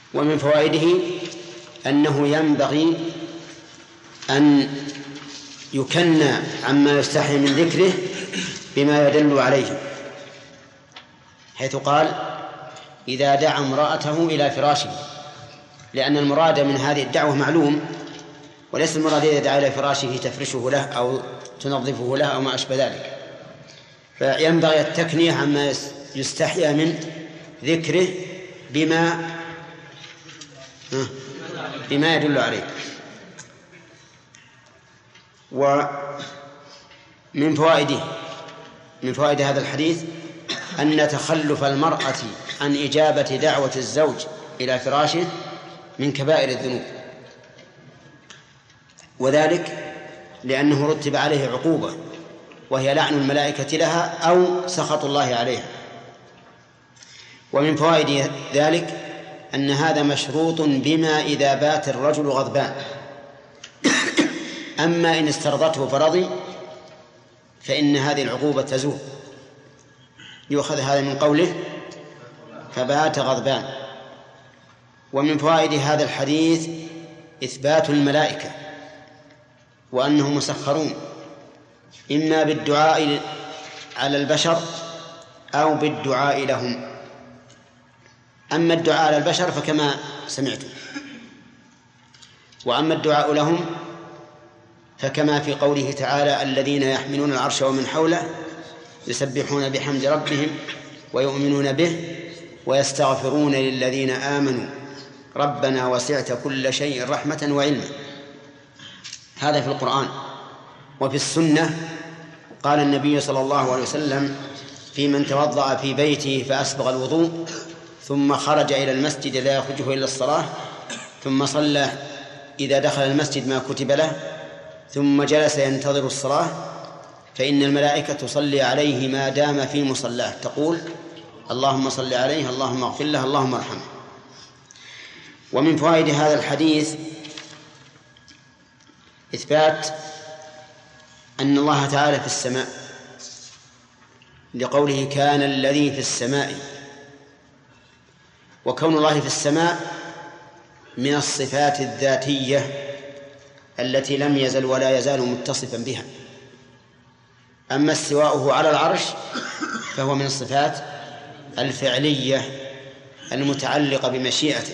ومن فوائده أنه ينبغي أن يكنى عما يستحي من ذكره بما يدل عليه، حيث قال إذا دعا امرأته إلى فراشه، لأن المراد من هذه الدعوة معلوم، وليس المراد إذا دعا إلى فراشه تفرشه له أو تنظفه له أو ما أشبه ذلك. فينبغي التكنية عما يستحيا من ذكره بما يدل عليه. ومن فوائد هذا الحديث أن تخلف المرأة عن إجابة دعوة الزوج إلى فراشه من كبائر الذنوب، وذلك لأنه رتب عليه عقوبة وهي لعن الملائكة لها أو سخط الله عليها. ومن فوائد ذلك أن هذا مشروط بما إذا بات الرجل غضبان، أما إن استرضته فرضي فإن هذه العقوبة تزول. يؤخذ هذا من قوله فبات غضبان. ومن فوائد هذا الحديث إثبات الملائكة وأنهم مسخرون إما بالدعاء على البشر أو بالدعاء لهم. أما الدعاء على البشر فكما سمعتم، وأما الدعاء لهم فكما في قوله تعالى الذين يحملون العرش ومن حوله يسبحون بحمد ربهم ويؤمنون به ويستغفرون للذين آمنوا ربنا وسعت كل شيء رحمة وعلما. هذا في القرآن. وفي السنة قال النبي صلى الله عليه وسلم في من توضأ في بيته فأسبغ الوضوء ثم خرج إلى المسجد لا يخرجه إلا الصلاة، ثم صلى إذا دخل المسجد ما كتب له، ثم جلس ينتظر الصلاة، فإن الملائكة تصلي عليه ما دام في مصلاه، تقول اللهم صل عليه، اللهم اغفر له، اللهم ارحمه. ومن فوائد هذا الحديث إثبات أن الله تعالى في السماء، لقوله كان الذي في السماء. وكون الله في السماء من الصفات الذاتية التي لم يزل ولا يزال متصفا بها. أما استواؤه على العرش فهو من الصفات الفعلية المتعلقة بمشيئته،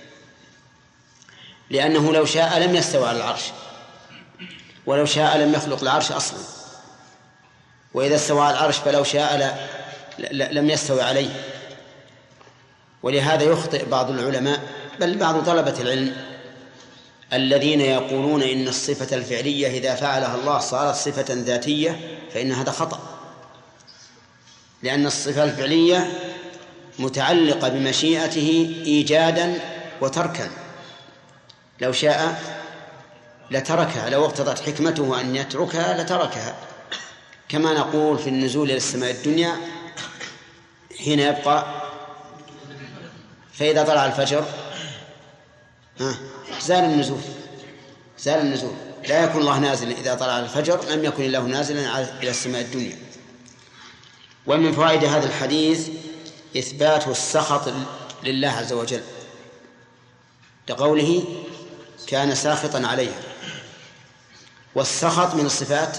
لأنه لو شاء لم يستوى على العرش، ولو شاء لم يخلق العرش أصلا، وإذا استوى على العرش فلو شاء لم يستوي عليه. ولهذا يخطئ بعض العلماء بل بعض طلبة العلم الذين يقولون إن الصفة الفعلية إذا فعلها الله صارت صفة ذاتية، فإن هذا خطأ، لأن الصفة الفعلية متعلقة بمشيئته إيجادا وتركا، لو شاء لتركها، لو اقتضت حكمته أن يتركها لتركها، كما نقول في النزول إلى السماء الدنيا حين يبقى، فإذا طلع الفجر زال النزول، لا يكون الله نازلا إذا طلع الفجر، لم يكن الله نازلا إلى السماء الدنيا. ومن فوائد هذا الحديث إثبات السخط لله عز وجل، لقوله كان ساخطا عليها. والسخط من الصفات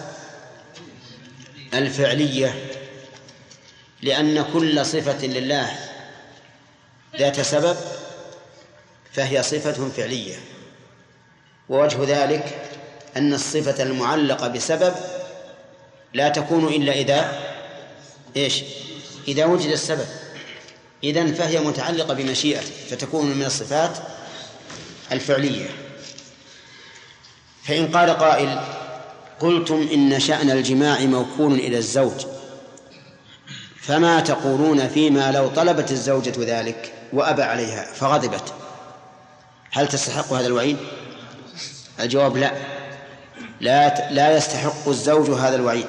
الفعلية، لأن كل صفة لله ذات سبب فهي صفة فعلية. ووجه ذلك أن الصفة المعلقة بسبب لا تكون إلا إذا وجد السبب، إذن فهي متعلقة بمشيئته، فتكون من الصفات الفعلية. فإن قال قائل قلتم إن شأن الجماع موكول إلى الزوج، فما تقولون فيما لو طلبت الزوجة ذلك وأبى عليها فغضبت، هل تستحق هذا الوعيد؟ الجواب لا يستحق الزوج هذا الوعيد،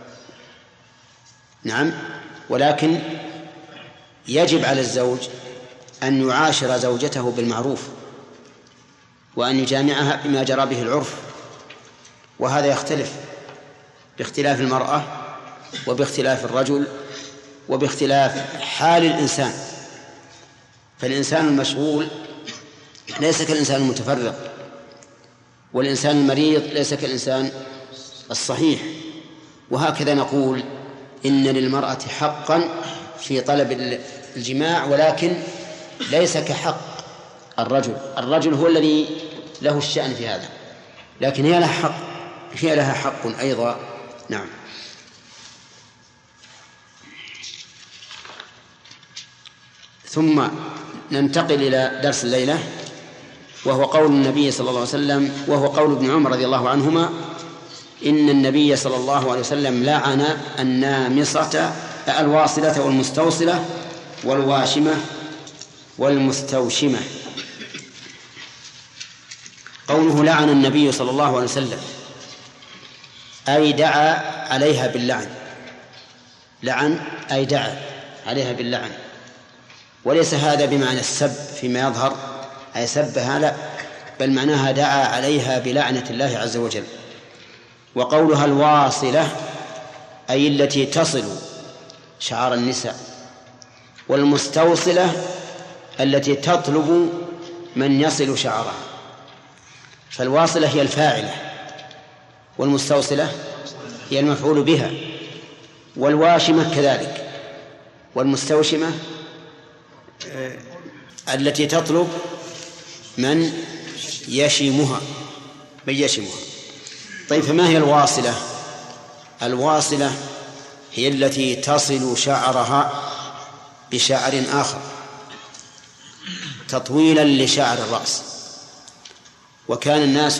نعم، ولكن يجب على الزوج أن يعاشر زوجته بالمعروف، وأن يجامعها بما جرى به العرف، وهذا يختلف باختلاف المرأة وباختلاف الرجل وباختلاف حال الإنسان. فالإنسان المشغول ليس كالإنسان المتفرق، والإنسان المريض ليس كالإنسان الصحيح. وهكذا نقول إن للمرأة حقا في طلب الجماع، ولكن ليس كحق الرجل هو الذي له الشأن في هذا، لكن هي لها حق أيضا. نعم. ثم ننتقل إلى درس الليلة، وهو قول النبي صلى الله عليه وسلم، وهو قول ابن عمر رضي الله عنهما: إن النبي صلى الله عليه وسلم لعن النامصة الواصلة والمستوصلة والواشمة والمستوشمة. قوله لعن النبي صلى الله عليه وسلم أي دعا عليها باللعن، لعن أي دعا عليها باللعن، وليس هذا بمعنى السب فيما يظهر، أي سبها لا، بل معناها دعا عليها بلعنة الله عز وجل. وقولها الواصلة أي التي تصل شعر النساء، والمستوصلة التي تطلب من يصل شعرها. فالواصلة هي الفاعلة، والمستوصلة هي المفعول بها، والواشمة كذلك، والمستوشمة التي تطلب من يشمها. طيب، فما هي الواصلة؟ الواصلة هي التي تصل شعرها بشعر آخر تطويلا لشعر الرأس. وكان الناس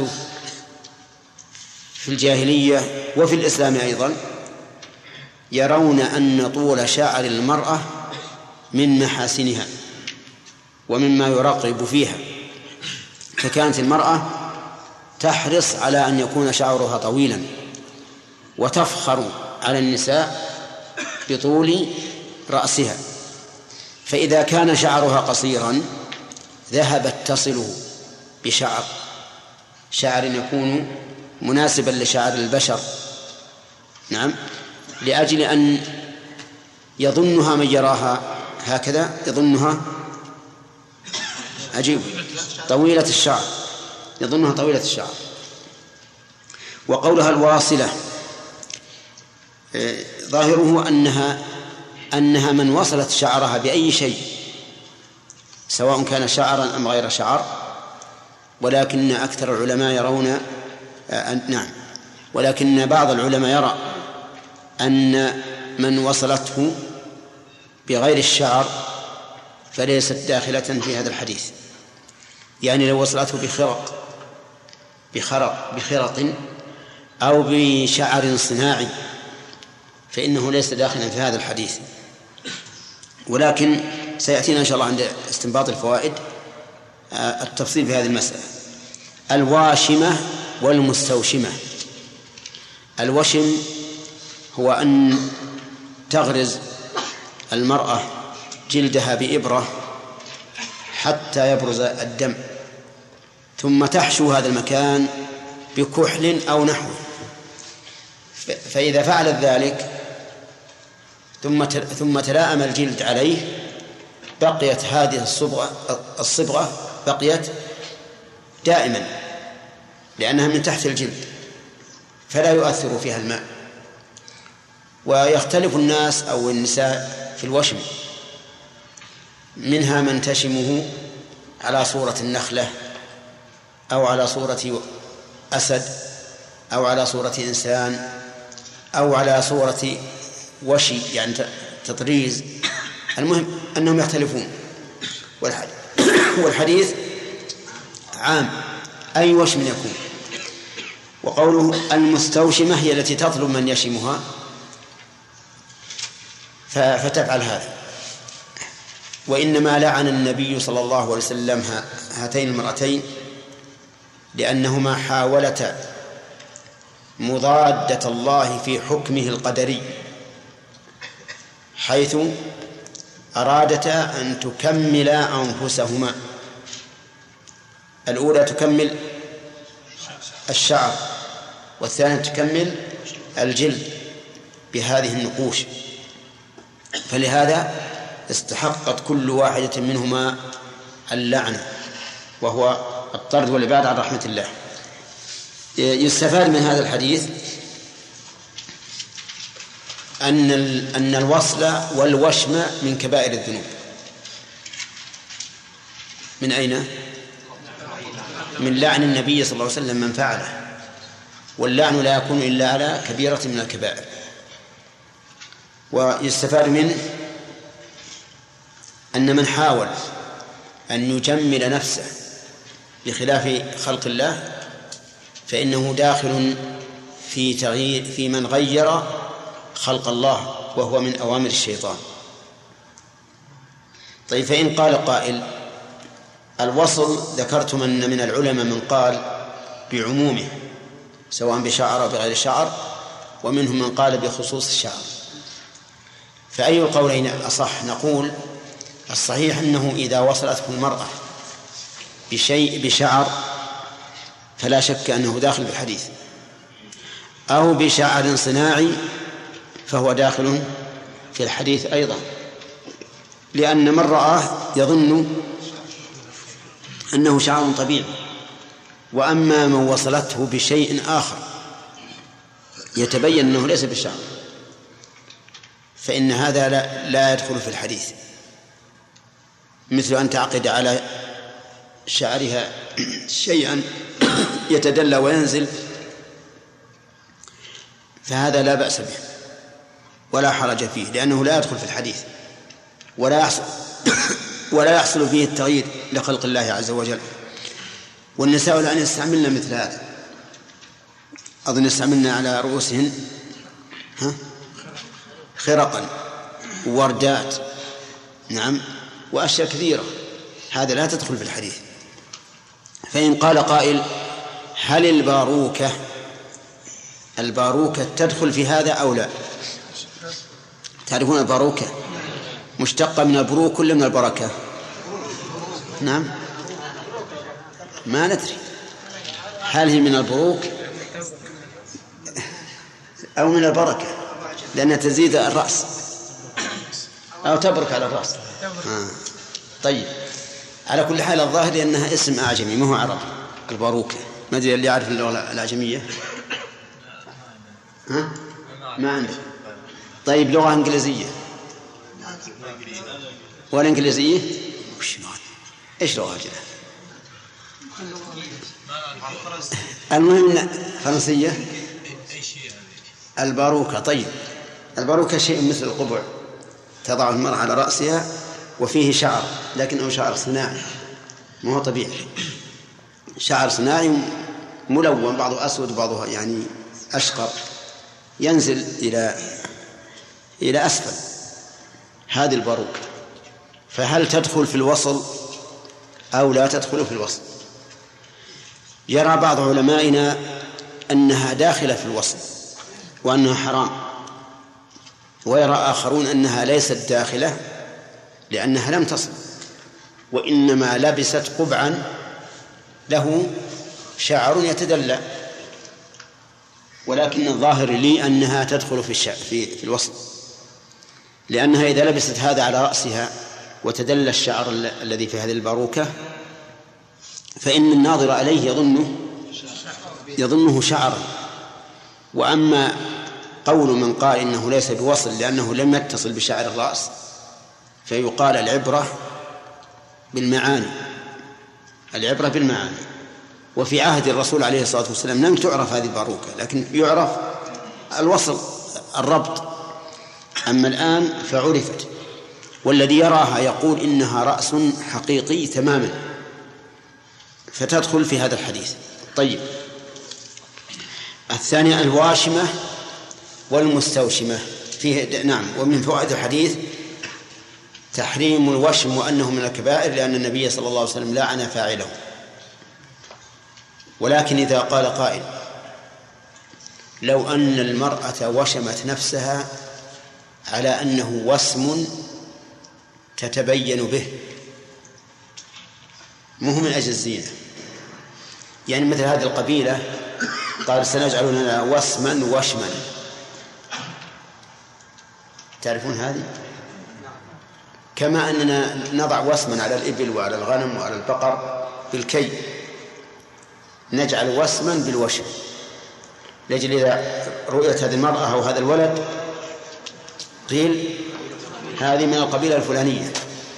في الجاهلية وفي الإسلام أيضا يرون أن طول شعر المرأة من محاسنها ومما يرغب فيها، فكانت المرأة تحرص على أن يكون شعرها طويلا، وتفخر على النساء بطول رأسها. فإذا كان شعرها قصيرا ذهبت تصله شعر يكون مناسبا لشعر البشر، نعم، لأجل أن يظنها من يراها هكذا يظنها عجيب طويلة الشعر، يظنها طويلة الشعر. وقولها الواصلة ظاهره أنها من وصلت شعرها بأي شيء، سواء كان شعرا أم غير شعر، ولكن أكثر العلماء يرون ولكن بعض العلماء يرى أن من وصلته بغير الشعر فليست داخلة في هذا الحديث. يعني لو وصلته بخرط أو بشعر صناعي فإنه ليس داخلا في هذا الحديث. ولكن سيأتينا إن شاء الله عند استنباط الفوائد التفصيل في هذه المسألة. الواشمة والمستوشمة. الوشم هو أن تغرز المرأة جلدها بإبرة حتى يبرز الدم، ثم تحشو هذا المكان بكحل أو نحوه، فإذا فعلت ذلك ثم تلائم الجلد عليه بقيت هذه الصبغة بقيت دائما، لأنها من تحت الجلد فلا يؤثر فيها الماء. ويختلف الناس أو النساء في الوشم، منها من تشمه على صورة النخلة أو على صورة أسد أو على صورة إنسان أو على صورة وشي يعني تطريز. المهم أنهم يختلفون، والحديث عام أي وشم يكون. وقوله المستوشمة هي التي تطلب من يشمها فتفعل هذا. وإنما لعن النبي صلى الله عليه وسلم هاتين المرأتين لأنهما حاولتا مضادة الله في حكمه القدري، حيث أرادتا أن تكملا أنفسهما. الأولى تكمل الشعر، والثانية تكمل الجلد بهذه النقوش، فلهذا استحقت كل واحدة منهما اللعنة. وهو الطرد والإبعاد عن رحمة الله. يستفاد من هذا الحديث أن الوصل والوشم من كبائر الذنوب. من أين؟ من لعن النبي صلى الله عليه وسلم من فعله، واللعن لا يكون إلا على كبيرة من الكبائر. ويستفاد منه أن من حاول أن يجمل نفسه بخلاف خلق الله فإنه داخل في من غير خلق الله، وهو من أوامر الشيطان. طيب، فإن قال قائل الوصل ذكرتم أن من العلماء من قال بعمومه سواء بشعر أو بغير شعر، ومنهم من قال بخصوص الشعر، فأي القولين أصح؟ نقول الصحيح أنه إذا وصلته المرأة بشيء بشعر فلا شك أنه داخل بالحديث، أو بشعر صناعي فهو داخل في الحديث أيضا، لأن من رآه يظن أنه شعر طبيعي. وأما من وصلته بشيء آخر يتبين أنه ليس بالشعر فإن هذا لا يدخل في الحديث، مثل أن تعقد على شعرها شيئا يتدلى وينزل، فهذا لا بأس به ولا حرج فيه، لأنه لا يدخل في الحديث ولا يحصل فيه التغيير لخلق الله عز وجل. والنساء الآن يستعملن مثل هذا، أظن يستعملن على رؤوسهن خرقا ووردات، نعم، وأشياء كثيرة، هذا لا تدخل في الحديث. فإن قال قائل هل الباروكة تدخل في هذا أو لا؟ تعرفون الباروكة مشتقة من البروك ولا من البركة؟ نعم، ما ندري هل هي من البروك أو من البركة، لأنها تزيد الرأس أو تبرك على الرأس. طيب، على كل حال الظاهر أنها اسم أعجمي ما هو عربي، الباروكة. ما أدري اللي يعرف اللغة الأعجمية ما عنده. طيب، لغة إنجليزية ولا إنجليزية؟ إيش لغة كذا؟ المهم فرنسية الباروكة. طيب، الباروكة شيء مثل القبع تضع المرأة على رأسها وفيه شعر، لكنه شعر صناعي ما هو طبيعي، شعر صناعي ملون، بعضه أسود وبعضه يعني أشقر، ينزل إلى أسفل. هذه الباروكة، فهل تدخل في الوصل أو لا تدخل في الوصل؟ يرى بعض علمائنا أنها داخلة في الوصل وأنها حرام، ويرى آخرون أنها ليست داخلة لأنها لم تصل، وإنما لبست قبعا له شعر يتدلى، ولكن الظاهر لي أنها تدخل في الوصل، لأنها إذا لبست هذا على رأسها وتدلى الشعر الذي في هذه الباروكة فإن الناظر عليه يظنه شعرا. وأما قول من قال إنه ليس بوصل لأنه لم يتصل بشعر الرأس فيقال العبرة بالمعاني، وفي عهد الرسول عليه الصلاة والسلام لم تعرف هذه الباروكة، لكن يعرف الوصل الربط، أما الآن فعرفت. والذي يراها يقول إنها رأس حقيقي تماما، فتدخل في هذا الحديث. طيب، الثانية الواشمة والمستوشمة فيه، نعم. ومن فوائد الحديث تحريم الوشم وأنه من الكبائر، لأن النبي صلى الله عليه وسلم لعن فاعله. ولكن إذا قال قائل لو أن المرأة وشمت نفسها على أنه وسم تتبين به مو من أجل الزينة، يعني مثل هذه القبيلة قال سنجعل لنا وسما وشما، تعرفون هذه؟ كما أننا نضع وسما على الإبل وعلى الغنم وعلى البقر بالكي نجعل وسما بالوشم، لأجل إذا رؤيت هذه المرأة أو هذا الولد قيل هذه من القبيلة الفلانية.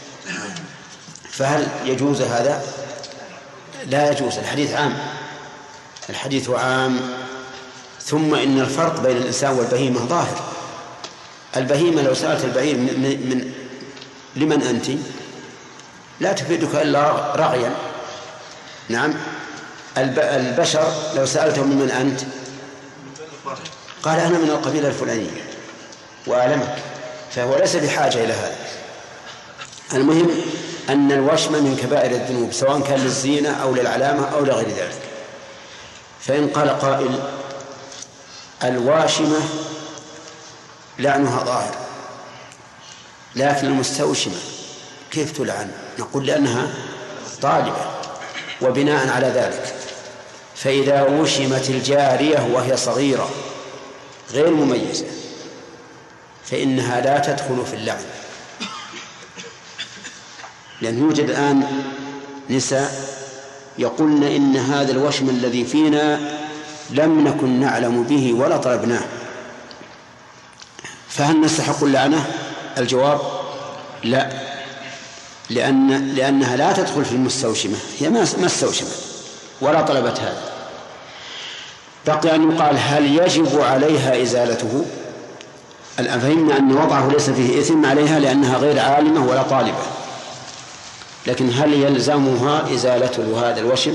فهل يجوز هذا؟ لا يجوز. الحديث عام، الحديث عام. ثم إن الفرق بين الإنسان والبهيمة ظاهر. البهيمة لو سألت البعير لمن أنت لا تفيدك إلا رعيا. نعم. البشر لو سألتهم ممن أنت قال أنا من القبيلة الفلانية وأعلمك، فهو ليس بحاجة إلى هذا. المهم أن الوشم من كبائر الذنوب، سواء كان للزينة أو للعلامة أو لغير ذلك. فإن قال قائل الواشمة لعنها ظاهر، لكن المستوشمة كيف تلعن؟ نقول لأنها طالبة، وبناء على ذلك فإذا وشمت الجارية وهي صغيرة غير مميزة فإنها لا تدخل في اللعن، لأن يوجد الآن نساء يقولن إن هذا الوشم الذي فينا لم نكن نعلم به ولا طلبناه، فهل نستحق اللعنة؟ الجواب لا، لأنها لا تدخل في المستوشمة، هي ما استوشمت ولا طلبت هذا. بقي أن يقال هل يجب عليها إزالته؟ الآن فهمنا أن وضعه ليس فيه إثم عليها لأنها غير عالمة ولا طالبة، لكن هل يلزمها إزالة هذا الوشم؟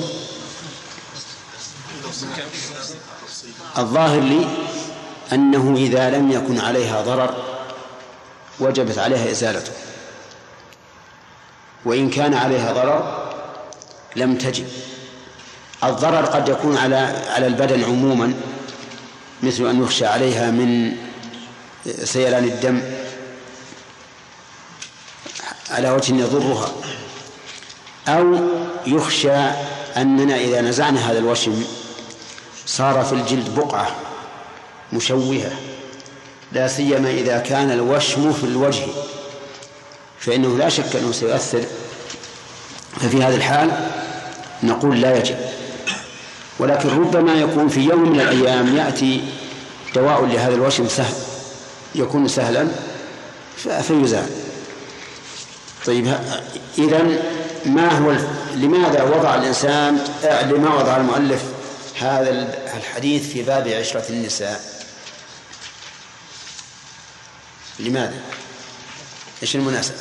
الظاهر لي أنه إذا لم يكن عليها ضرر وجبت عليها إزالته، وإن كان عليها ضرر لم تجب. الضرر قد يكون على البدن عموما، مثل أن يخشى عليها من سيلان الدم على وجه يضرها، أو يخشى أننا إذا نزعنا هذا الوشم صار في الجلد بقعة مشوهة، لا سيما إذا كان الوشم في الوجه فإنه لا شك أنه سيؤثر. ففي هذا الحال نقول لا يجب، ولكن ربما يكون في يوم من الأيام يأتي دواء لهذا الوشم سهل، يكون سهلا فيزال. طيب إذن لماذا وضع المؤلف هذا الحديث في باب عشرة النساء؟ لماذا؟ إيش المناسبة؟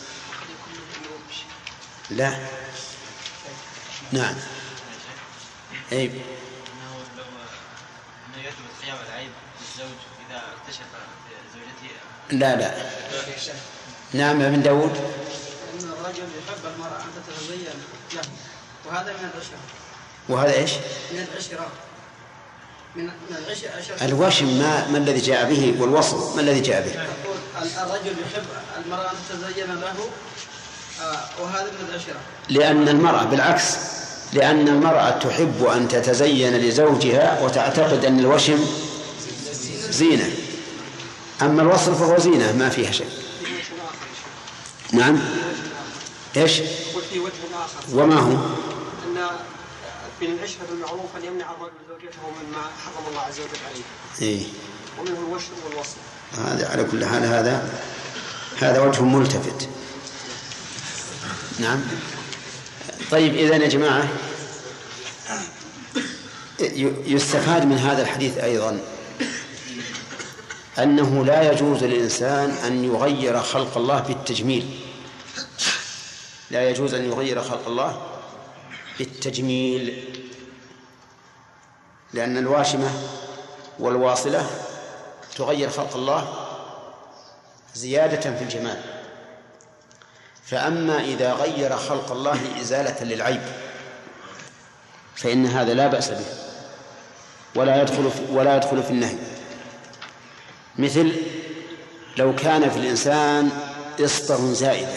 لا. نعم. أي. إنه يثبت قيام العيب للزوج إذا اكتشف زوجته. لا. نعم ابن داود. إن الرجل يحب المرأة أن تتزين له، وهذا من العشرة. وهذا إيش؟ من العشرة. من العشرة. الوشم ما الذي جاء به، والوصل ما الذي جاء به؟ الرجل يحب المرأة أن تتزين له، وهذا من العشرة. لأن المرأة بالعكس، لأن المرأة تحب أن تتزين لزوجها وتعتقد أن الوشم زينة، أما الوصل فهو زينة ما فيها شيء. نعم. إيش؟ وفي وجه آخر. وما هو؟ أن من العشرة بالمعروف أن يمنع الرجل زوجته مما حرم الله عز وجل عليه. إيه. ومنه الوشم والوصل. هذا على كل حال هذا وجه ملتفت. نعم. طيب إذن يا جماعة يستفاد من هذا الحديث أيضا أنه لا يجوز للإنسان أن يغير خلق الله بالتجميل، لا يجوز أن يغير خلق الله بالتجميل، لأن الواشمة والواصلة تغير خلق الله زيادة في الجمال. فأما إذا غير خلق الله إزالة للعيب فإن هذا لا بأس به ولا يدخل في النهي. مثل لو كان في الإنسان إسطر زائدة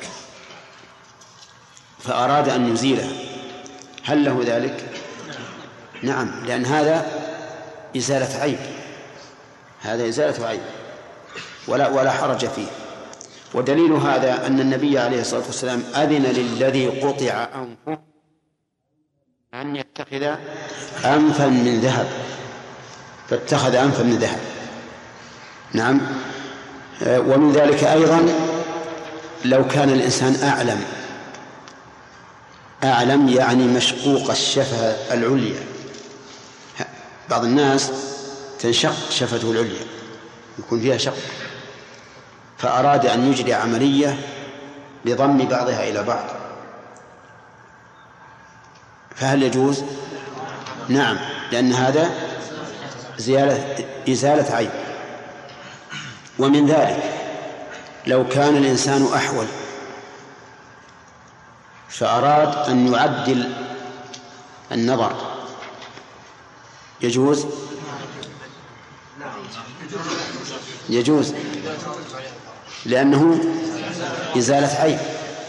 فأراد أن يزيلها، هل له ذلك؟ نعم، لأن هذا إزالة عيب، هذا إزالة عيب ولا حرج فيه. ودليل هذا أن النبي عليه الصلاة والسلام أذن للذي قطع أنفه أن يتخذ أنفا من ذهب، فاتخذ أنفا من ذهب. نعم. ومن ذلك أيضا لو كان الإنسان أعلم يعني مشقوق الشفة العليا. بعض الناس تنشق شفته العليا يكون فيها شق، فأراد أن يجري عملية بضم بعضها إلى بعض، فهل يجوز؟ نعم، لأن هذا إزالة عيب. ومن ذلك لو كان الإنسان أحول فأراد أن يعدل النظر، يجوز؟ يجوز، لأنه إزالة عيب.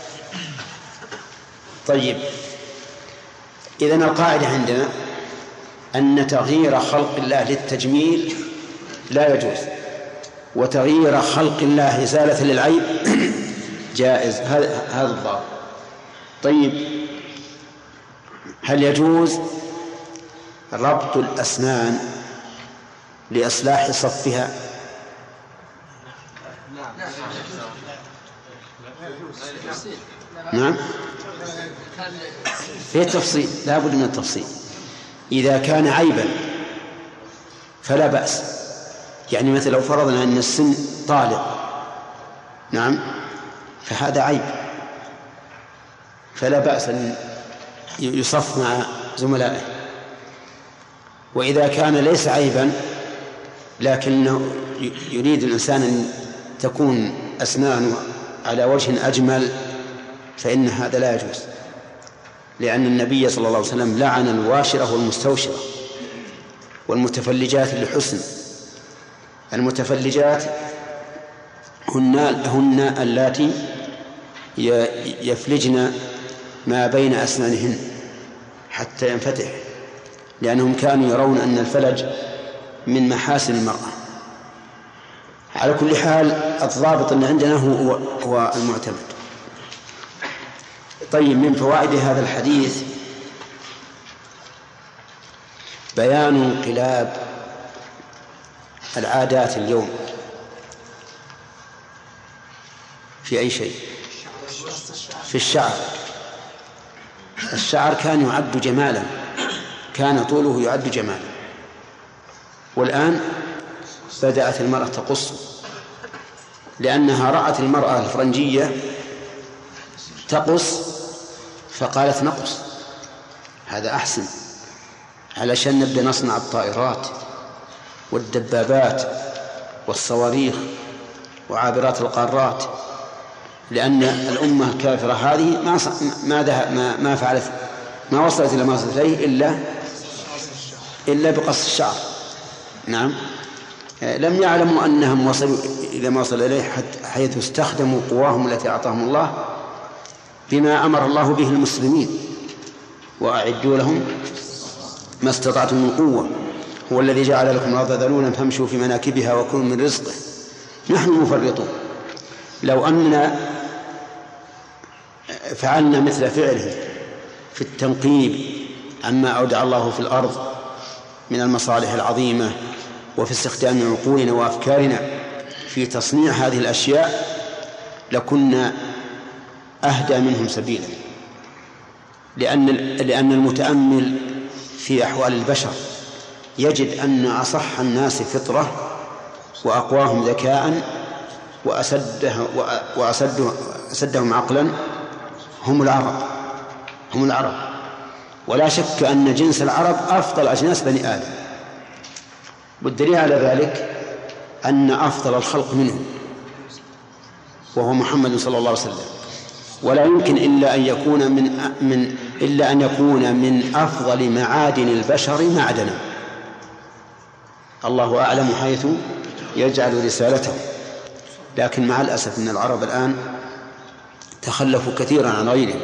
طيب، إذن القاعدة عندنا أن تغيير خلق الله للتجميل لا يجوز، وتغيير خلق الله إزالة للعيب جائز. هذا الضابط. طيب، هل يجوز ربط الأسنان لإصلاح صفها؟ نعم، في تفصيل، لا بد من التفصيل. إذا كان عيبا فلا بأس، يعني مثل لو فرضنا أن السن طالق، نعم، فهذا عيب فلا بأس أن يصف مع زملائه. وإذا كان ليس عيبا لكنه يريد الإنسان أن تكون أسنانه على وجه أجمل فإن هذا لا يجوز، لأن النبي صلى الله عليه وسلم لعن الواشرة والمستوشرة والمتفلجات لحسن. المتفلجات هن اللاتي يفلجن ما بين أسنانهن حتى ينفتح، لأنهم كانوا يرون أن الفلج من محاسن المرأة. على كل حال الضابط اللي عندنا هو المعتمد. طيب، من فوائد هذا الحديث بيان انقلاب العادات اليوم في أي شيء. في الشعر كان يعد جمالا، كان طوله يعد جمالا، والآن بدأت المرأة تقص، لأنها رأت المرأة الفرنجية تقص فقالت نقص، هذا أحسن، علشان نبدأ نصنع الطائرات والدبابات والصواريخ وعابرات القارات، لأن الأمة الكافرة هذه ما فعلت، ما وصلت إلى ما وصلت إليه إلا بقص الشعر. نعم، لم يعلموا أنهم وصلوا إلى ما وصل إليه حيث استخدموا قواهم التي أعطاهم الله بما أمر الله به المسلمين: وأعدوا لهم ما استطعتم من قوة، هو الذي جعل لكم الأرض ذلولا فامشوا في مناكبها وكلوا من رزقه. نحن مفرطون، لو أننا فعلنا مثل فعله في التنقيب عما أودع الله في الأرض من المصالح العظيمة، وفي استخدام عقولنا وأفكارنا في تصنيع هذه الأشياء، لكنا أهدى منهم سبيلا، لأن المتأمل في أحوال البشر يجد أن أصح الناس فطرة وأقواهم ذكاء وأسدهم عقلا هم العرب. ولا شك أن جنس العرب أفضل أجناس بني آدم، والدليل على ذلك أن أفضل الخلق منهم وهو محمد صلى الله عليه وسلم، ولا يمكن إلا أن يكون من أفضل معادن البشر معدنا. الله أعلم حيث يجعل رسالته، لكن مع الأسف أن العرب الآن تخلفوا كثيرا عن غيرهم.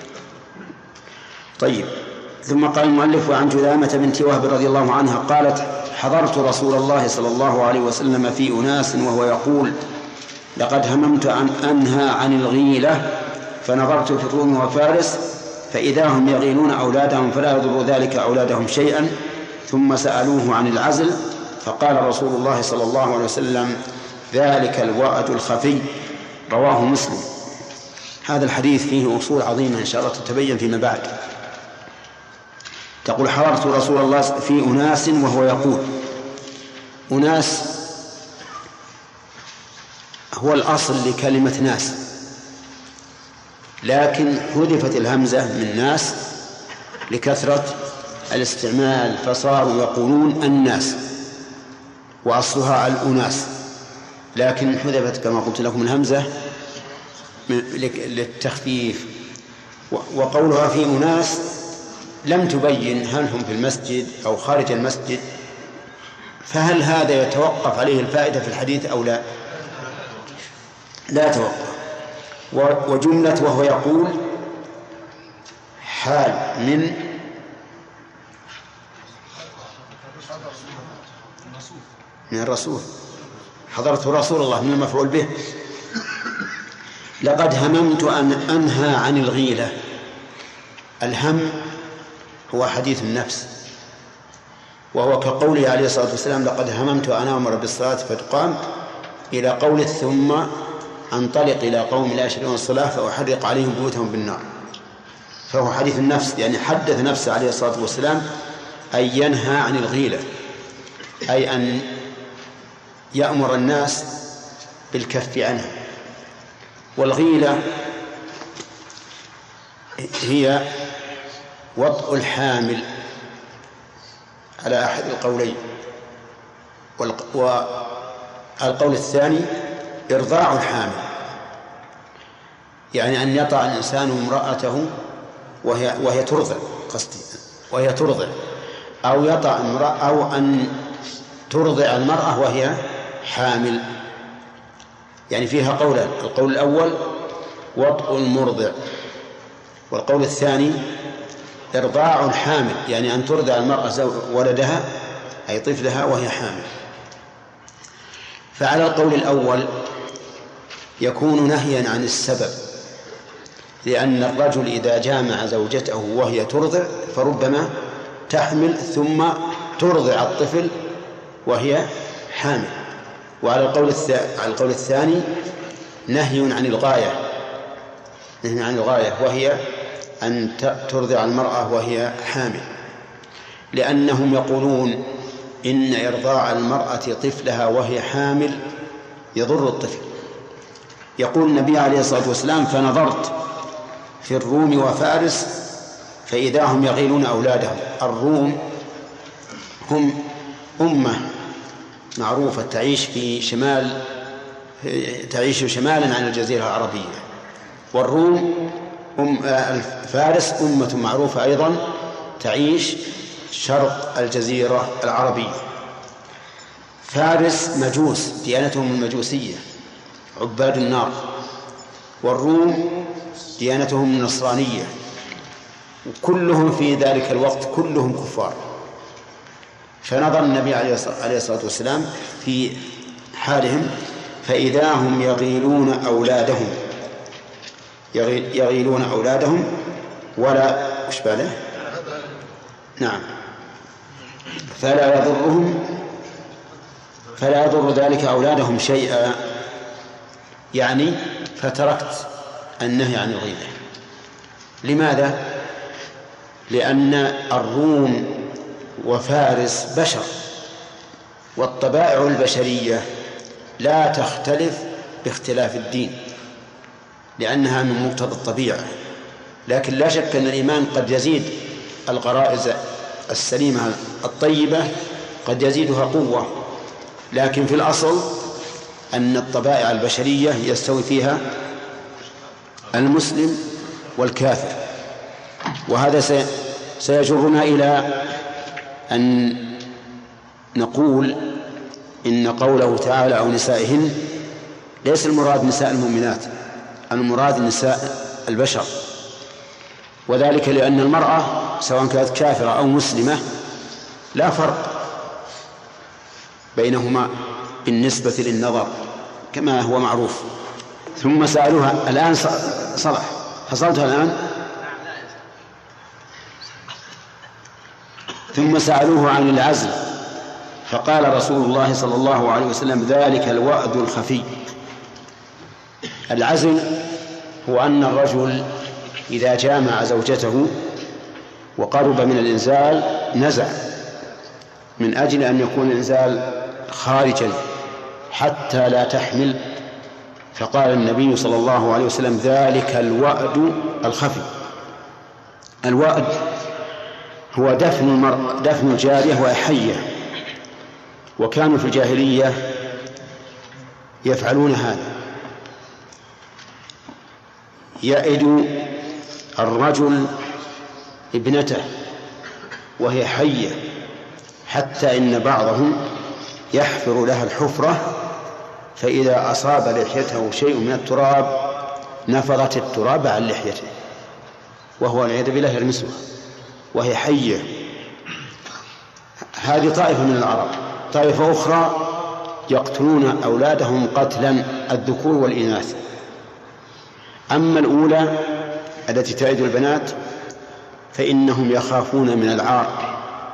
طيب، ثم قال المؤلف: وعن جذامة بنت وهب رضي الله عنها قالت: حضرت رسول الله صلى الله عليه وسلم في أناس وهو يقول: لقد هممت أن أنهى عن الغيلة، فنظرت في الروم وفارس فإذا هم يغيلون أولادهم فلا يضر ذلك أولادهم شيئا. ثم سألوه عن العزل فقال رسول الله صلى الله عليه وسلم: ذلك الوأد الخفي. رواه مسلم. هذا الحديث فيه أصول عظيمة إن شاء الله تتبين فيما بعد. تقول: حضرت رسول الله في أناس وهو يقول. أناس هو الأصل لكلمة ناس، لكن حذفت الهمزة من ناس لكثرة الاستعمال فصاروا يقولون الناس، وأصلها الأناس، لكن حذفت كما قلت لكم الهمزة للتخفيف. وقولها في أناس لم تبين هل هم في المسجد أو خارج المسجد، فهل هذا يتوقف عليه الفائدة في الحديث أو لا؟ لا توقف. وجملة وهو يقول حال من الرسول. حضرت رسول الله من المفعول به. لقد هممت أن أنهى عن الغيلة. الهم هو حديث النفس، وهو كقوله عليه الصلاة والسلام: لقد هممت أن أمر بالصلاة فتقام، إلى قوله: ثم انطلق إلى قوم لا يشهدون الصلاة فأحرق عليهم بيوتهم بالنار. فهو حديث النفس، يعني حدث نفسه عليه الصلاة والسلام أن ينهى عن الغيلة، أي أن يأمر الناس بالكف عنها. والغيلة هي وطء الحامل على أحد القولين، والقول الثاني إرضاع الحامل، يعني أن يطع الإنسان امرأته وهي ترضع، قصدي وهي ترضع، أو يطع امرأة، أو أن ترضع المرأة وهي حامل. يعني فيها قولان: القول الأول وطء المرضع، والقول الثاني إرضاع الحامل، يعني أن ترضع المرأة ولدها أي طفلها وهي حامل. فعلى القول الأول يكون نهيا عن السبب، لأن الرجل إذا جامع زوجته وهي ترضع فربما تحمل ثم ترضع الطفل وهي حامل. وعلى القول الثاني نهي عن الغاية، وهي أن ترضع المرأة وهي حامل، لأنهم يقولون إن إرضاع المرأة طفلها وهي حامل يضر الطفل. يقول النبي عليه الصلاة والسلام: فنظرت في الروم وفارس فإذا هم يغيلون أولادهم. الروم هم أمة معروفة تعيش شمالا عن الجزيرة العربية، والروم فارس أمة معروفة أيضا تعيش شرق الجزيرة العربية. فارس مجوس، ديانتهم المجوسية، عباد النار، والروم ديانتهم النصرانية، وكلهم في ذلك الوقت كلهم كفار. فنظر النبي عليه الصلاة والسلام في حالهم فإذا هم يغيلون أولادهم ولا وش باله؟ نعم، فلا يضر ذلك أولادهم شيئا، يعني فتركت النهي عن الغيلة. لماذا؟ لأن الروم وفارس بشر، والطبائع البشرية لا تختلف باختلاف الدين، لأنها من مقتضى الطبيعة. لكن لا شك أن الإيمان قد يزيد الغرائز السليمة الطيبة، قد يزيدها قوة، لكن في الأصل أن الطبائع البشرية يستوي فيها المسلم والكافر. وهذا سيجرنا إلى أن نقول إن قوله تعالى أو نسائهن ليس المراد نساء المؤمنات، المراد نساء البشر، وذلك لأن المرأة سواء كانت كافرة أو مسلمة لا فرق بينهما بالنسبة للنظر كما هو معروف. ثم سألوها الآن صلح، حصلتها الآن؟ ثم سألوه عن العزل فقال رسول الله صلى الله عليه وسلم ذلك الوأد الخفي. العزل هو أن الرجل إذا جامع زوجته وقرب من الإنزال نزع من أجل أن يكون الإنزال خارجا حتى لا تحمل، فقال النبي صلى الله عليه وسلم ذلك الوأد الخفي. الوأد هو دفن الجارية وهي حية، وكانوا في الجاهلية يفعلون هذا، يئد الرجل ابنته وهي حية حتى إن بعضهم يحفر لها الحفرة، فإذا أصاب لحيته شيء من التراب نفضت التراب عن لحيته، وهو والعياذ بالله يلمسها وهي حية. هذه طائفة من العرب. طائفة أخرى يقتلون أولادهم قتلا الذكور والإناث. أما الأولى التي تعد البنات فإنهم يخافون من العار،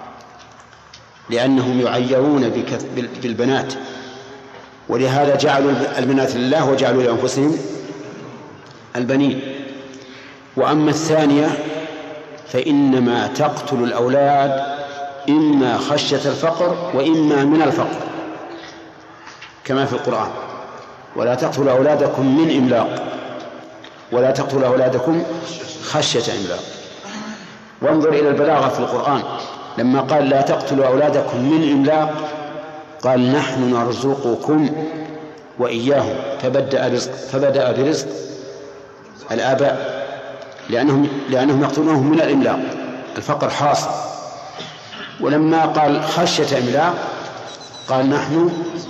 لأنهم يعيرون بالبنات، ولهذا جعلوا البنات لله وجعلوا لأنفسهم البنين. وأما الثانية فإنما تقتل الأولاد إما خشية الفقر وإما من الفقر، كما في القرآن ولا تقتلوا أولادكم من إملاق ولا تقتلوا أولادكم خشية إملاق. وانظر إلى البلاغة في القرآن لما قال لا تقتلوا أولادكم من إملاق قال نحن نرزقكم وإياهم، فبدأ برزق الآباء لأنهم يقتلونهم من الإملاق، الفقر حاصل. ولما قال خشية إملاق قال نحن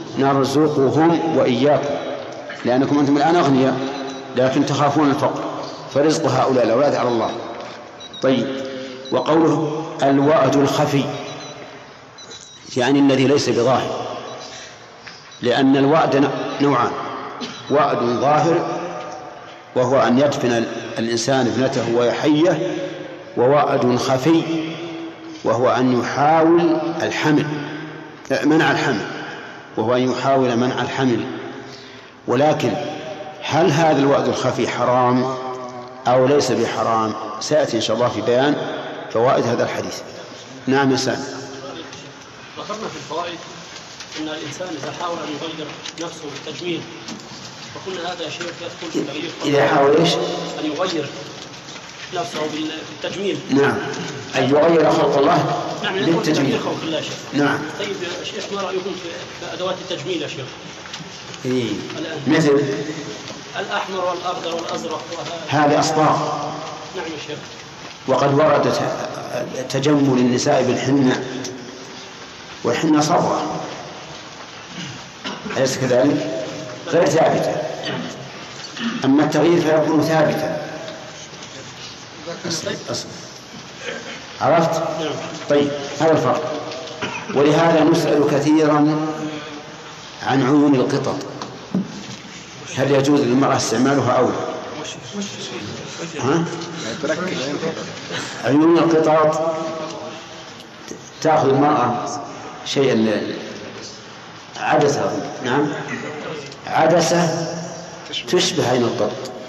نرزقهم وإياكم، لأنكم أنتم الآن أغنياء لكن تخافون الفقر، فرزق هؤلاء الأولاد على الله. طيب، وقوله الوأد الخفي يعني الذي ليس بظاهر، لأن الوأد نوعان: وأد ظاهر وهو أن يدفن الإنسان ابنته وهي حية، ووأد خفي وهو أن يحاول منع الحمل، وهو أن يحاول منع الحمل. ولكن هل هذا الوأد الخفي حرام أو ليس بحرام سيأتي إن شاء الله في بيان فوائد هذا الحديث. نعم يا سامي. ذكرنا في الفوائد أن الإنسان إذا حاول أن يغير نفسه بالتجميل، وقلنا هذا شيء يدخل في تغيير إذا حاول إيش؟ أن يغير نفسه بالتجميل. نعم، أن يغير خلق الله بالتجميل. خلق الله شيخ. نعم. طيب يا شيخ ما رأيكم في أدوات التجميل يا شيخ؟ إيه. مثل الأحمر والأخضر والأزرق هذه أصباغ. نعم يا شيخ. وقد ورد تجمل النساء بالحنة، والحنة صبغة، أليس كذلك؟ غير ثابتة. أما التغيير فيكون ثابتا. عرفت؟ طيب، هذا الفرق. ولهذا نسأل كثيرا عن عيون القطط، هل يجوز للمرأة استعمالها أو لا؟ عيون القطط تأخذ المرأة شيئا عدسة، نعم، عدسة تشبه عين القط،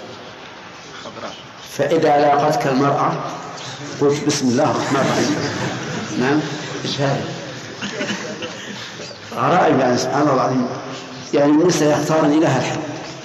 فإذا لاقتك المرأة قلت بسم الله الرحمن الرحيم. نعم، إيش هذا؟ غرائب يعني، سبحان الله العظيم. يعني النساء يختارن إله الحق،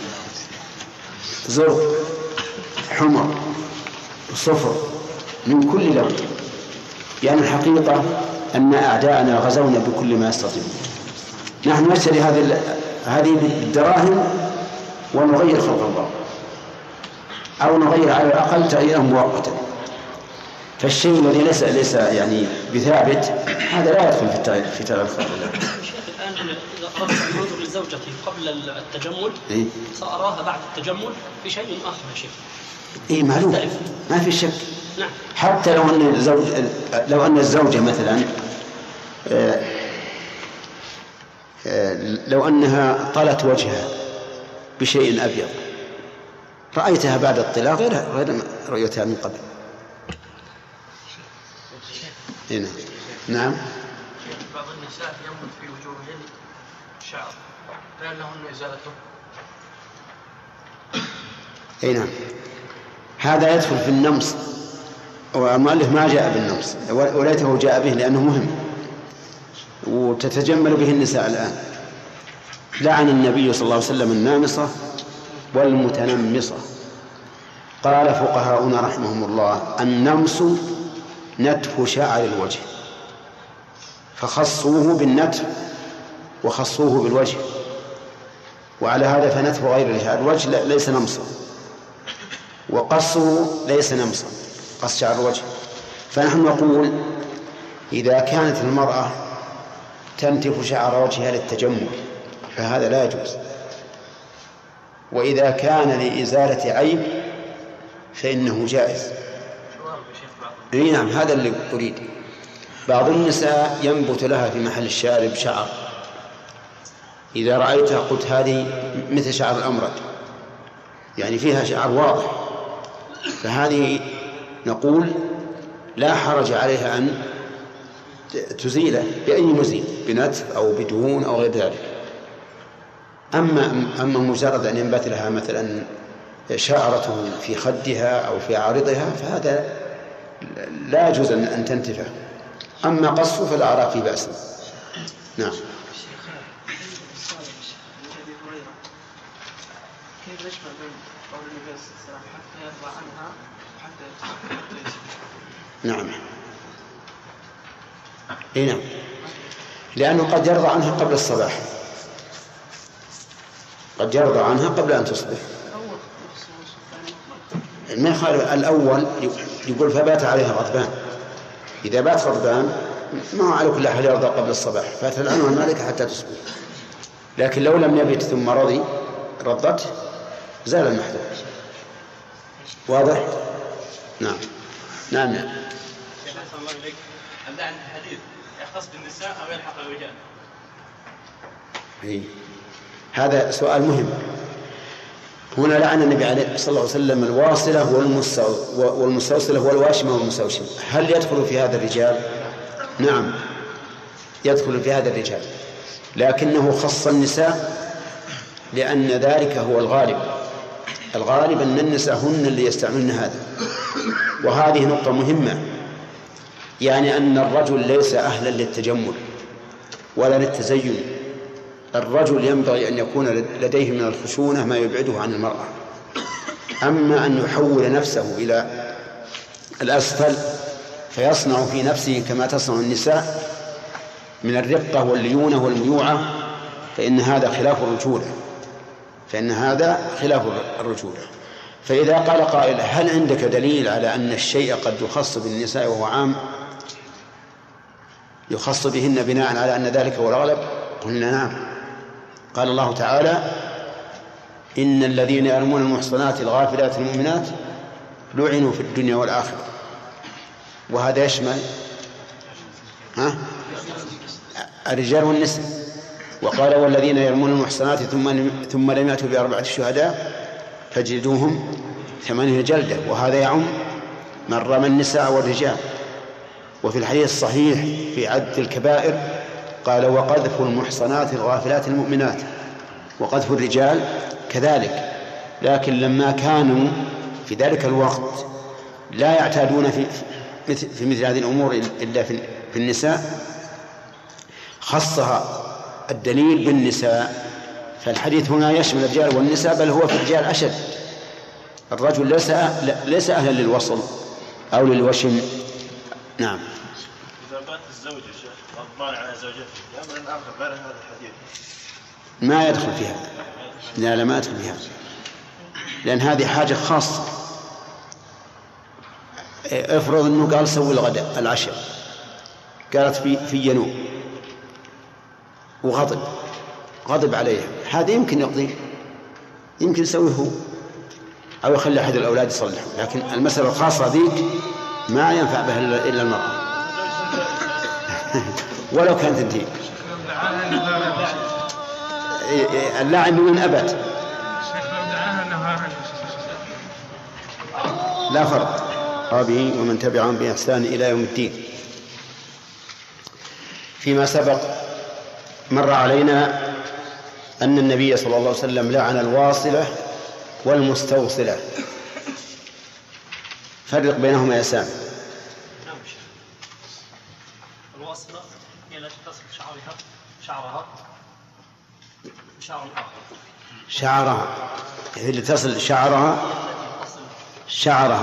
زرق، حمر، صفر، من كل لون. يعني الحقيقة أن أعداءنا غزونا بكل ما يستطيعون. نحن نشتري هذه بالدراهم ونغير خلق الله، أو نغير على الأقل تغييرا مؤقتا. فالشيء الذي ليس يعني بثابت هذا لا يدخل في تغيير خلق الله. الآن إذا أردت أن أنظر لزوجتي قبل التجمل سأراها بعد التجمل في شيء آخر يا شيخ. إيه، معلوم، ما في شك. نعم. حتى لو أن الزوجة مثلا لو أنها طلت وجهها بشيء أبيض رأيتها بعد الطلاق غير رؤيتها من قبل. هنا نعم. بعض النساء ينبت في وجوههن شعر فهل لهن إزالته؟ أي نعم، هذا يدخل في النمص، والمؤلف ما جاء بالنمص وليته جاء به لأنه مهم وتتجمل به النساء الآن. لعن النبي صلى الله عليه وسلم النامصة والمتنمصة. قال فقهاؤنا رحمهم الله النمص نتف شعر الوجه، فخصوه بالنتف وخصوه بالوجه، وعلى هذا فنتف غير الوجه ليس نمصا، وقصه ليس نمصا، قص شعر الوجه. فنحن نقول إذا كانت المرأة تنتف شعر وجهها للتجمل فهذا لا يجوز، وإذا كان لإزالة عيب فإنه جائز. اي نعم، هذا اللي أريد. بعض النساء ينبت لها في محل الشارب شعر، إذا رأيتها قلت هذه مثل شعر الأمرد، يعني فيها شعر واضح، فهذه نقول لا حرج عليها أن تزيله بأي مزيل، بنتف أو بدهون أو غير ذلك. أما مجرد أن ينبت لها مثلا شعرة في خدها أو في عارضها فهذا لا يجوز أن تنتفه. أما قصه فلا أرى فيه بأس. نعم. كيف نجمع بين قول النبي صلى الله عليه وسلم حتى يرضى عنها وحتى نعم. اي نعم، لأنه قد يرضى عنها قبل الصباح، قد يرضى عنها قبل أن تصبح. ما يخالف الأول يقول فبات عليها غضبان، إذا بات غضبان ما على كل حال يرضى قبل الصباح فتلعنها الملكة حتى تصبح. لكن لو لم يبت ثم رضي ردته زال المحذور. واضح؟ نعم. نعم. شيخ أحسن الله إليك، اللعن الحديث يختص بالنساء أو يلحق الرجال؟ هذا سؤال مهم. هنا لعن النبي عليه الصلاة والسلام الواصلة والمستوصلة والواشمة والمستوشمة. هل يدخل في هذا الرجال؟ نعم يدخل في هذا الرجال، لكنه خص النساء لأن ذلك هو الغالب. الغالب أن النساء هن اللي يستعملن هذا. وهذه نقطة مهمة، يعني أن الرجل ليس أهلا للتجمل ولا للتزين. الرجل ينبغي أن يكون لديه من الخشونة ما يبعده عن المرأة. أما أن يحول نفسه إلى الأسفل فيصنع في نفسه كما تصنع النساء من الرقة والليونة والميوعة فإن هذا خلاف الرجولة. فإذا قال قائل هل عندك دليل على أن الشيء قد يخص بالنساء وهو عام يخص بهن بناء على أن ذلك هو الأغلب؟ قلنا نعم. قال الله تعالى إن الذين يرمون المحصنات الغافلات المؤمنات لعنوا في الدنيا والآخرة، وهذا يشمل الرجال والنساء. وقال والذين يرمون المحصنات ثم لم يأتوا ب4 شهداء فجلدوهم 8 جلدة، وهذا يعم من رمى النساء والرجال. وفي الحديث الصحيح في عد الكبائر قال وقذف المحصنات الغافلات المؤمنات، وقذف الرجال كذلك. لكن لما كانوا في ذلك الوقت لا يعتادون في مثل هذه الأمور إلا في النساء خصها الدليل بالنساء. فالحديث هنا يشمل الرجال والنساء، بل هو في الرجال أشد. الرجل ليس أهلا للوصل أو للوشم. نعم. إذا بات الزوج يا شيخ غضبان على زوجته يأمر الآخر غير هذا الحديث ما يدخل فيها. لا ما يدخل فيها، لأن هذه حاجة خاصة. افرض أنه قال سوي الغداء العشاء، قالت في ينوب وغضب عليها، هذا يمكن يقضي، يمكن يسويه هو أو يخلي أحد الأولاد يصلح. لكن المسألة الخاصة ذيك ما ينفع بها إلا المرأة ولو كانت تنتهي. اللاعب من أبد لا فرق. به ومن تبعهم بإحسان إلى يوم الدين. فيما سبق مر علينا أن النبي صلى الله عليه وسلم لعن الواصلة والمستوصلة. فرق بينهما يا سامي. الواصلة هي التي تصل شعرها شعرها هي اللي تصل شعرها شعر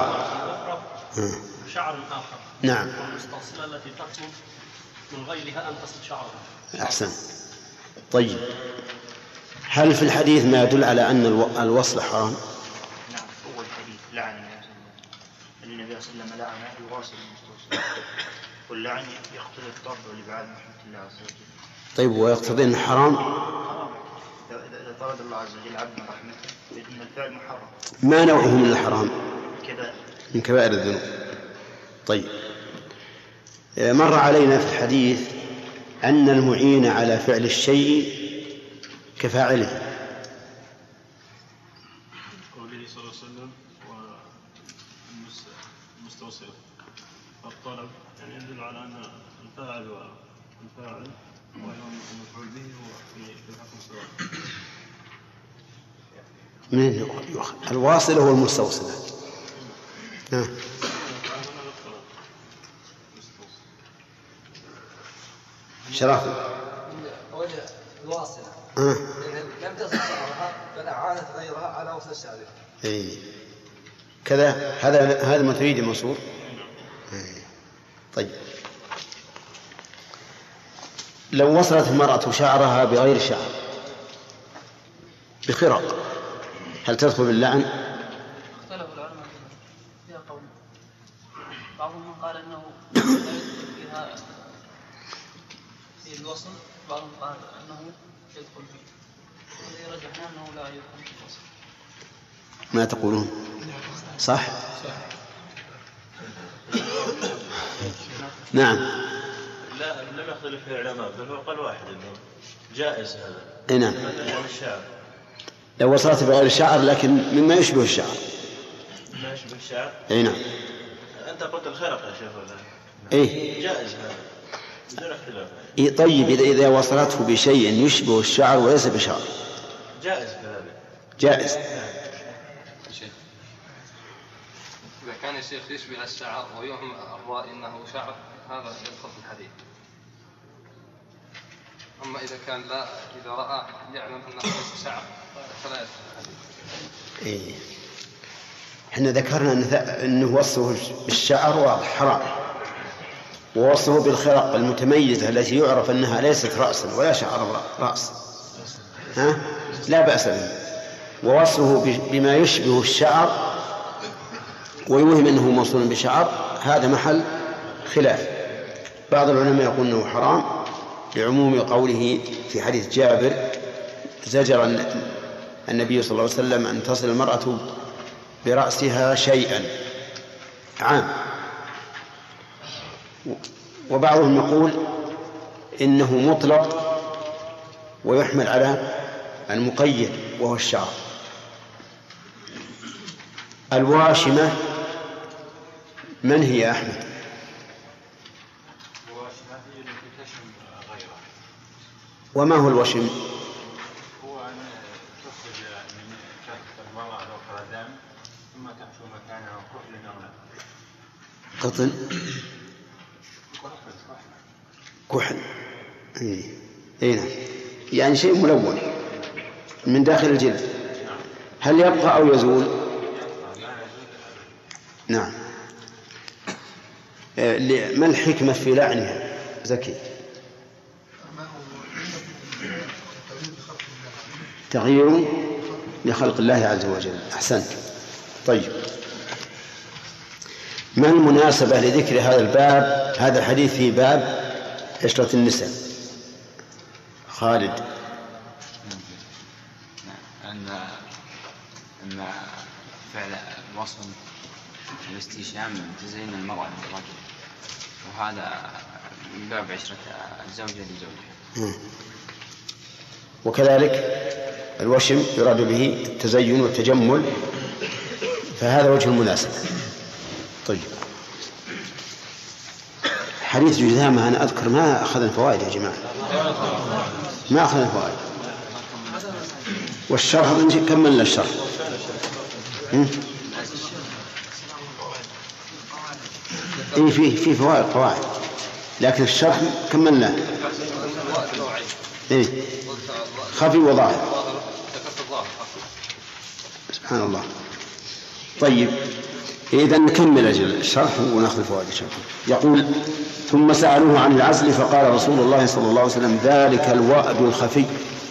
آخر. نعم. والمستوصلة التي تطلب من غيرها أن تصل شعرها. أحسن. طيب، هل في الحديث ما يدل على أن الوصل حرام؟ نعم، أول حديث لعن النبي صلى الله عليه وسلم لعن الواصل المستوصل، واللعن يقتضي الطرد لبعاد رحمة الله عز وجل. طيب، ويقتضي أنه حرام؟ حرام إذا طرد الله عز وجل عبد من رحمته فإن الفعل محرم. ما نوعه من الحرام؟ كبائر. من كبائر الذنوب. طيب، مر علينا في الحديث أن المعين على فعل الشيء كفاعله. قوله صلى الله عليه وسلم والمستوصل الطلب، يعني يدل على أن الفاعل والمفعول به هو في الحكم سواء. من الواصلة والمستوصلة. شرافي. وجه الواصلة لم تصل شعرها بل أعانت غيرها على وصل شعرها. إيه. كذا هذا ما تريد منصور. طيب، لو وصلت المرأة شعرها بغير شعر بخرق هل تدخل باللعن؟ اختلف العلماء فيها قول. بعضهم قال انه لا يدخل فيها في الوصل، بعضهم قال انه يدخل فيه. الذي رجحنا انه لا يدخل في الوصل. ما تقولون؟ صح؟ نعم. لا، لم يختلف فيه العلماء، بل هو قال واحد انه جائز هذا. نعم. الشعر لو وصلت بغير الشعر لكن مما يشبه الشعر. ما يشبه الشعر. اي نعم. انت قلت الخرق يا شيخ ولا؟ ايه. جائز هذا بدون اختلاف. إيه. طيب، إذا وصلته بشيء يشبه الشعر وليس بشعر جائز كذلك. جائز. إذا كان الشيخ يشبه الشعر ويوهم الرأي أنه شعر هذا يدخل في الحديث. أما إذا كان لا، إذا رأى يعلم أنه ليس شعر فلا يدخل في الحديث. إيه. إحنا ذكرنا أنه وصفه بالشعر واضح حرام، ووصفه بالخرق المتميزة التي يعرف أنها ليست رأسا ولا شعر رأس لا بأس به، ووصفه بما يشبه الشعر ويوهم أنه موصول بشعر هذا محل خلاف. بعض العلماء يقول أنه حرام لعموم قوله في حديث جابر: زجر النبي صلى الله عليه وسلم أن تصل المرأة برأسها شيئا عام. وبعضهم يقول إنه مطلق ويحمل على المقيد وهو الشعر. الواشمة من هي يا أحمد؟ الواشمة هي التي تشم غيرها. وما هو الوشم؟ هو أن تخرج من كف المرأة أو خردام ثم تحشو مكانها كحل أو لا. قطن كحل. اي نعم، يعني شيء ملون من داخل الجلد. هل يبقى أو يزول؟ نعم. ما الحكمة في لعنها زكي؟ تغيير لخلق الله عز وجل. أحسنت. طيب، ما المناسبة لذكر هذا الباب، هذا الحديث في باب عشرة النساء؟ خالد. أن فعل الوصف الاستشام تزين المرأة للرجل، وهذا من باب عشرة الزوجة لزوجها. وكذلك الوشم يراد به التزين والتجمل، فهذا وجه المناسبة. طيب، حديث جذامة أنا أذكر ما أخذ الفوائد يا جماعة، ما أخذ الفوائد. والشرح كملنا الشرح. إيه فيه فوائد قواعد، لكن الشرح كملناه. إيه خفي وظاهر. سبحان الله. طيب إذا نكمل الشرح ونأخذ الفوائد إن شاء الله. يقول: ثم سألوه عن العزل فقال رسول الله صلى الله عليه وسلم: ذلك الوأد الخفي.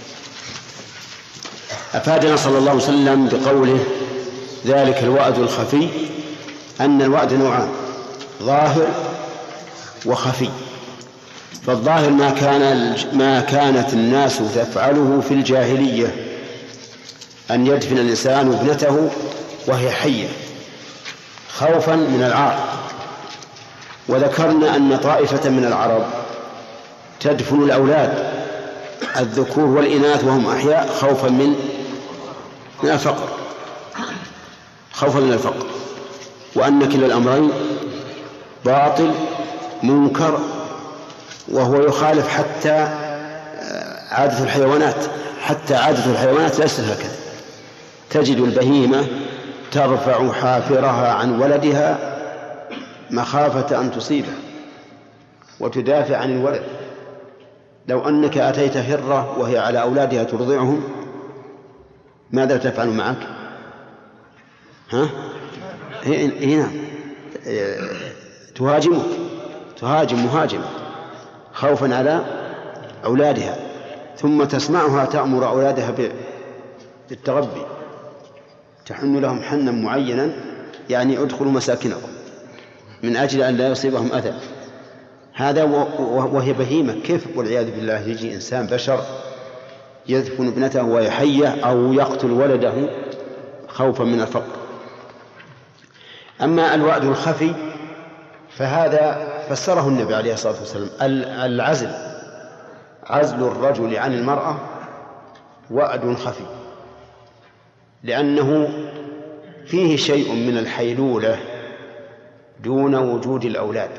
أفادنا صلى الله عليه وسلم بقوله ذلك الوأد الخفي أن الوأد نوعان: ظاهر وخفي. فالظاهر ما كانت الناس تفعله في الجاهلية، أن يدفن الإنسان ابنته وهي حية خوفا من العار. وذكرنا أن طائفة من العرب تدفن الأولاد الذكور والإناث وهم أحياء خوفا من الفقر، خوفا من الفقر، وأن كلا الأمرين باطل منكر، وهو يخالف حتى عادة الحيوانات ليست هكذا. تجد البهيمة ترفع حافرها عن ولدها مخافة أن تصيبه وتدافع عن الولد. لو أنك أتيت هرة وهي على أولادها ترضعهم، ماذا تفعل معك؟ هنا تهاجم مهاجمة خوفا على أولادها، ثم تسمعها تأمر أولادها بالتغبي، تحن لهم حنا معينا، يعني ادخلوا مساكنكم، من أجل أن لا يصيبهم أذى. هذا وهي بهيمة. كيف والعياذ بالله يجي إنسان بشر يدفن ابنته وهي حية أو يقتل ولده خوفا من الفقر؟ أما الوأد الخفي فهذا فسره النبي عليه الصلاة والسلام: عزل الرجل عن المرأة وأد خفي، لأنه فيه شيء من الحيلولة دون وجود الأولاد،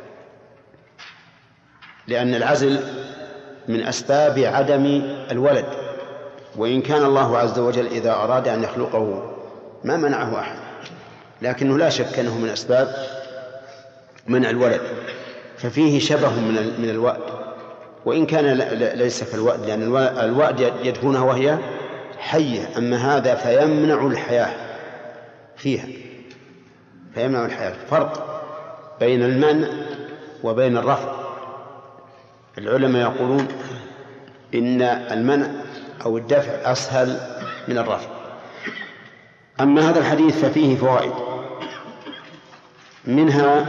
لأن العزل من أسباب عدم الولد، وإن كان الله عز وجل إذا أراد أن يخلقه ما منعه أحد، لكنه لا شك أنه من أسباب منع الولد، ففيه شبه من الوأد، وإن كان ليس كالوأد، لأن الوأد يدفنها وهي حية، أما هذا فيمنع الحياة فيها، فيمنع الحياة. فرق بين المنع وبين الرفع. العلماء يقولون إن المنع أو الدفع أسهل من الرفع. أما هذا الحديث ففيه فوائد، منها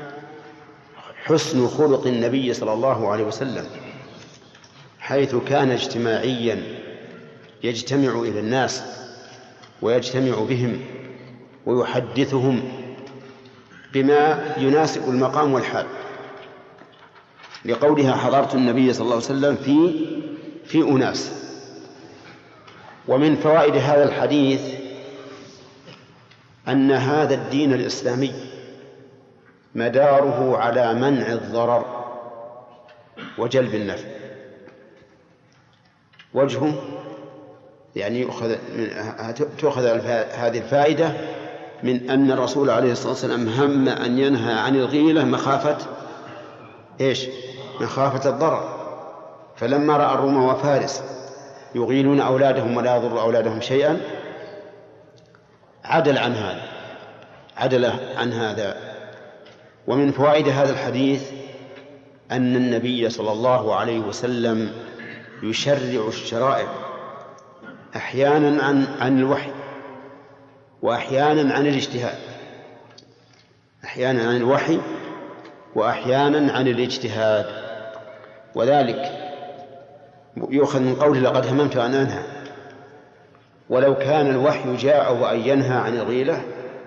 حسن خلق النبي صلى الله عليه وسلم، حيث كان اجتماعيا يجتمع إلى الناس ويجتمع بهم ويحدثهم بما يناسب المقام والحال، لقولها: حضرت النبي صلى الله عليه وسلم في أناس. ومن فوائد هذا الحديث أن هذا الدين الإسلامي مداره على منع الضرر وجلب النفع. وجهه يعني تؤخذ هذه الفائدة من أن الرسول عليه الصلاة والسلام هم أن ينهى عن الغيلة مخافة الضرر، فلما رأى الروم وفارس يغيلون أولادهم ولا يضر أولادهم شيئا عدل عن هذا. ومن فوائد هذا الحديث أن النبي صلى الله عليه وسلم يشرع الشرائع أحيانا عن الوحي وأحيانا عن الاجتهاد، أحيانا عن الوحي وأحيانا عن الاجتهاد. وذلك يؤخذ من قوله: لقد هممت أن أنهى. ولو كان الوحي جاء وأن ينهى عن الغيلة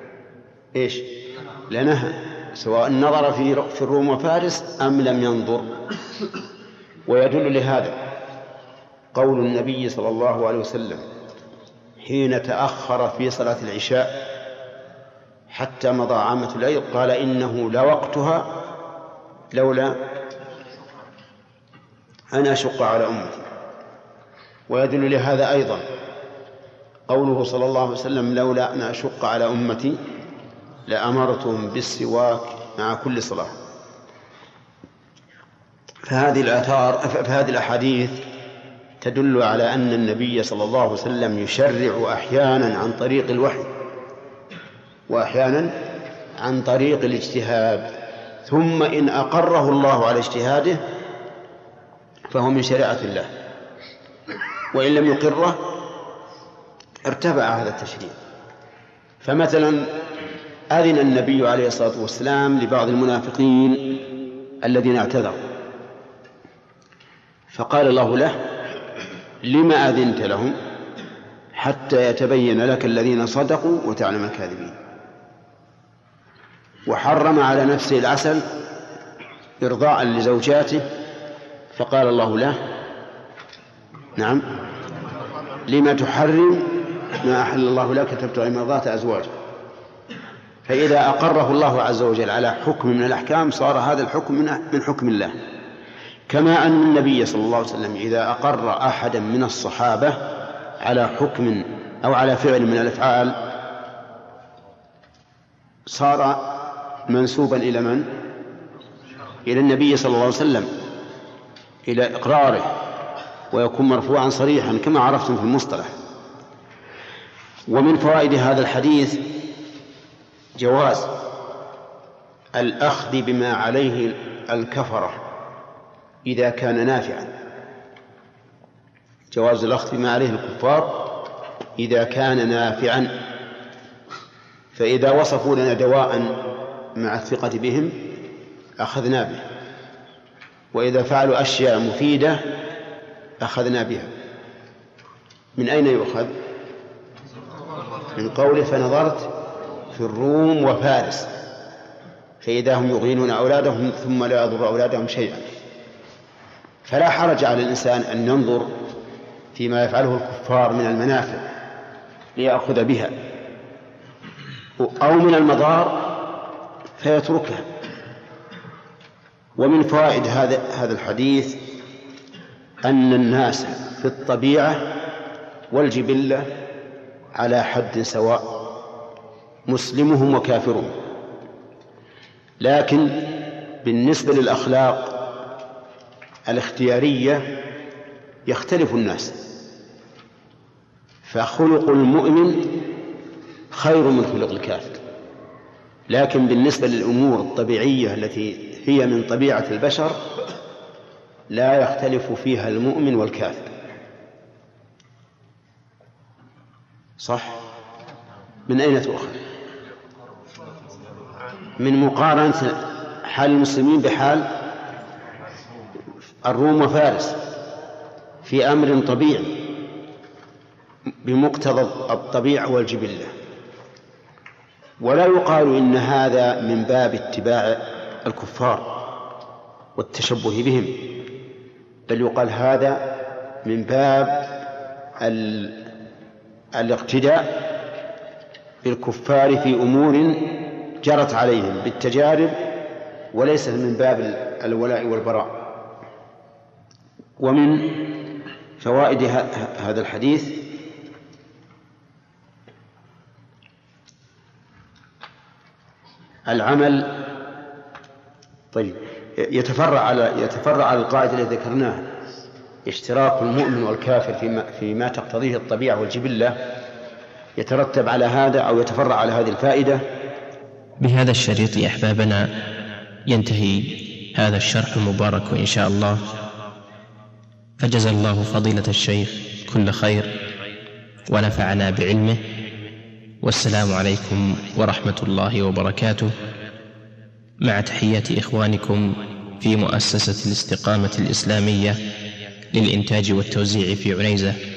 لنهى، سواء نظر في الروم وفارس أم لم ينظر. ويدل لهذا قول النبي صلى الله عليه وسلم حين تأخر في صلاة العشاء حتى مضى عامة الليل، قال: إنه لوقتها لولا أن أشق على أمتي. ويدل لهذا أيضا قوله صلى الله عليه وسلم لولا أن أشق على أمتي لأمرتهم بالسواك مع كل صلاة. فهذه الأحاديث تدل على أن النبي صلى الله عليه وسلم يشرع أحيانا عن طريق الوحي وأحيانا عن طريق الاجتهاد، ثم إن أقره الله على اجتهاده فهو من شريعة الله، وإن لم يقره ارتفع هذا التشريع. فمثلا أذن النبي عليه الصلاة والسلام لبعض المنافقين الذين اعتذروا، فقال الله له لما أذنت لهم حتى يتبين لك الذين صدقوا وتعلم الكاذبين. وحرم على نفسه العسل إرضاء لزوجاته، فقال الله له نعم لما تحرم ما أحل الله لك تبتغي مرضات أزواجك. فإذا أقره الله عز وجل على حكم من الأحكام صار هذا الحكم من حكم الله. كما أن النبي صلى الله عليه وسلم إذا أقر أحدا من الصحابة على حكم أو على فعل من الأفعال صار منسوبا إلى من؟ إلى النبي صلى الله عليه وسلم، إلى إقراره، ويكون مرفوعا صريحا كما عرفتم في المصطلح. ومن فوائد هذا الحديث جواز الأخذ بما عليه الكفرة إذا كان نافعا، جواز الأخذ بما عليه الكفار إذا كان نافعا. فإذا وصفوا لنا دواء مع الثقة بهم أخذنا به، وإذا فعلوا أشياء مفيدة أخذنا بها. من أين يؤخذ؟ من قوله فنظرت في الروم وفارس فإذا هم يغينون أولادهم ثم لا يضر أولادهم شيئا. فلا حرج على الإنسان أن ينظر فيما يفعله الكفار من المنافع ليأخذ بها، أو من المضار فيتركها. ومن فوائد هذا الحديث أن الناس في الطبيعة والجبلة على حد سواء مسلمهم وكافرهم، لكن بالنسبة للأخلاق الاختيارية يختلف الناس، فخلق المؤمن خير من خلق الكافر. لكن بالنسبة للأمور الطبيعية التي هي من طبيعة البشر لا يختلف فيها المؤمن والكافر. صح؟ من أين تؤخذ؟ من مقارنة حال المسلمين بحال الروم وفارس في أمر طبيعي بمقتضى الطبيعة والجبلة. ولا يقال إن هذا من باب اتباع الكفار والتشبه بهم، بل يقال هذا من باب الاقتداء بالكفار في أمور جرت عليهم بالتجارب، وليس من باب الولاء والبراء. ومن فوائد هذا الحديث العمل. طيب، يتفرع على القاعدة التي ذكرناها، اشتراك المؤمن والكافر فيما تقتضيه الطبيعة والجبلة، يترتب على هذا أو يتفرع على هذه الفائدة. بهذا الشريط يا أحبابنا ينتهي هذا الشرح المبارك إن شاء الله، فجزا الله فضيلة الشيخ كل خير ونفعنا بعلمه، والسلام عليكم ورحمة الله وبركاته، مع تحيات إخوانكم في مؤسسة الاستقامة الإسلامية للإنتاج والتوزيع في عنيزة.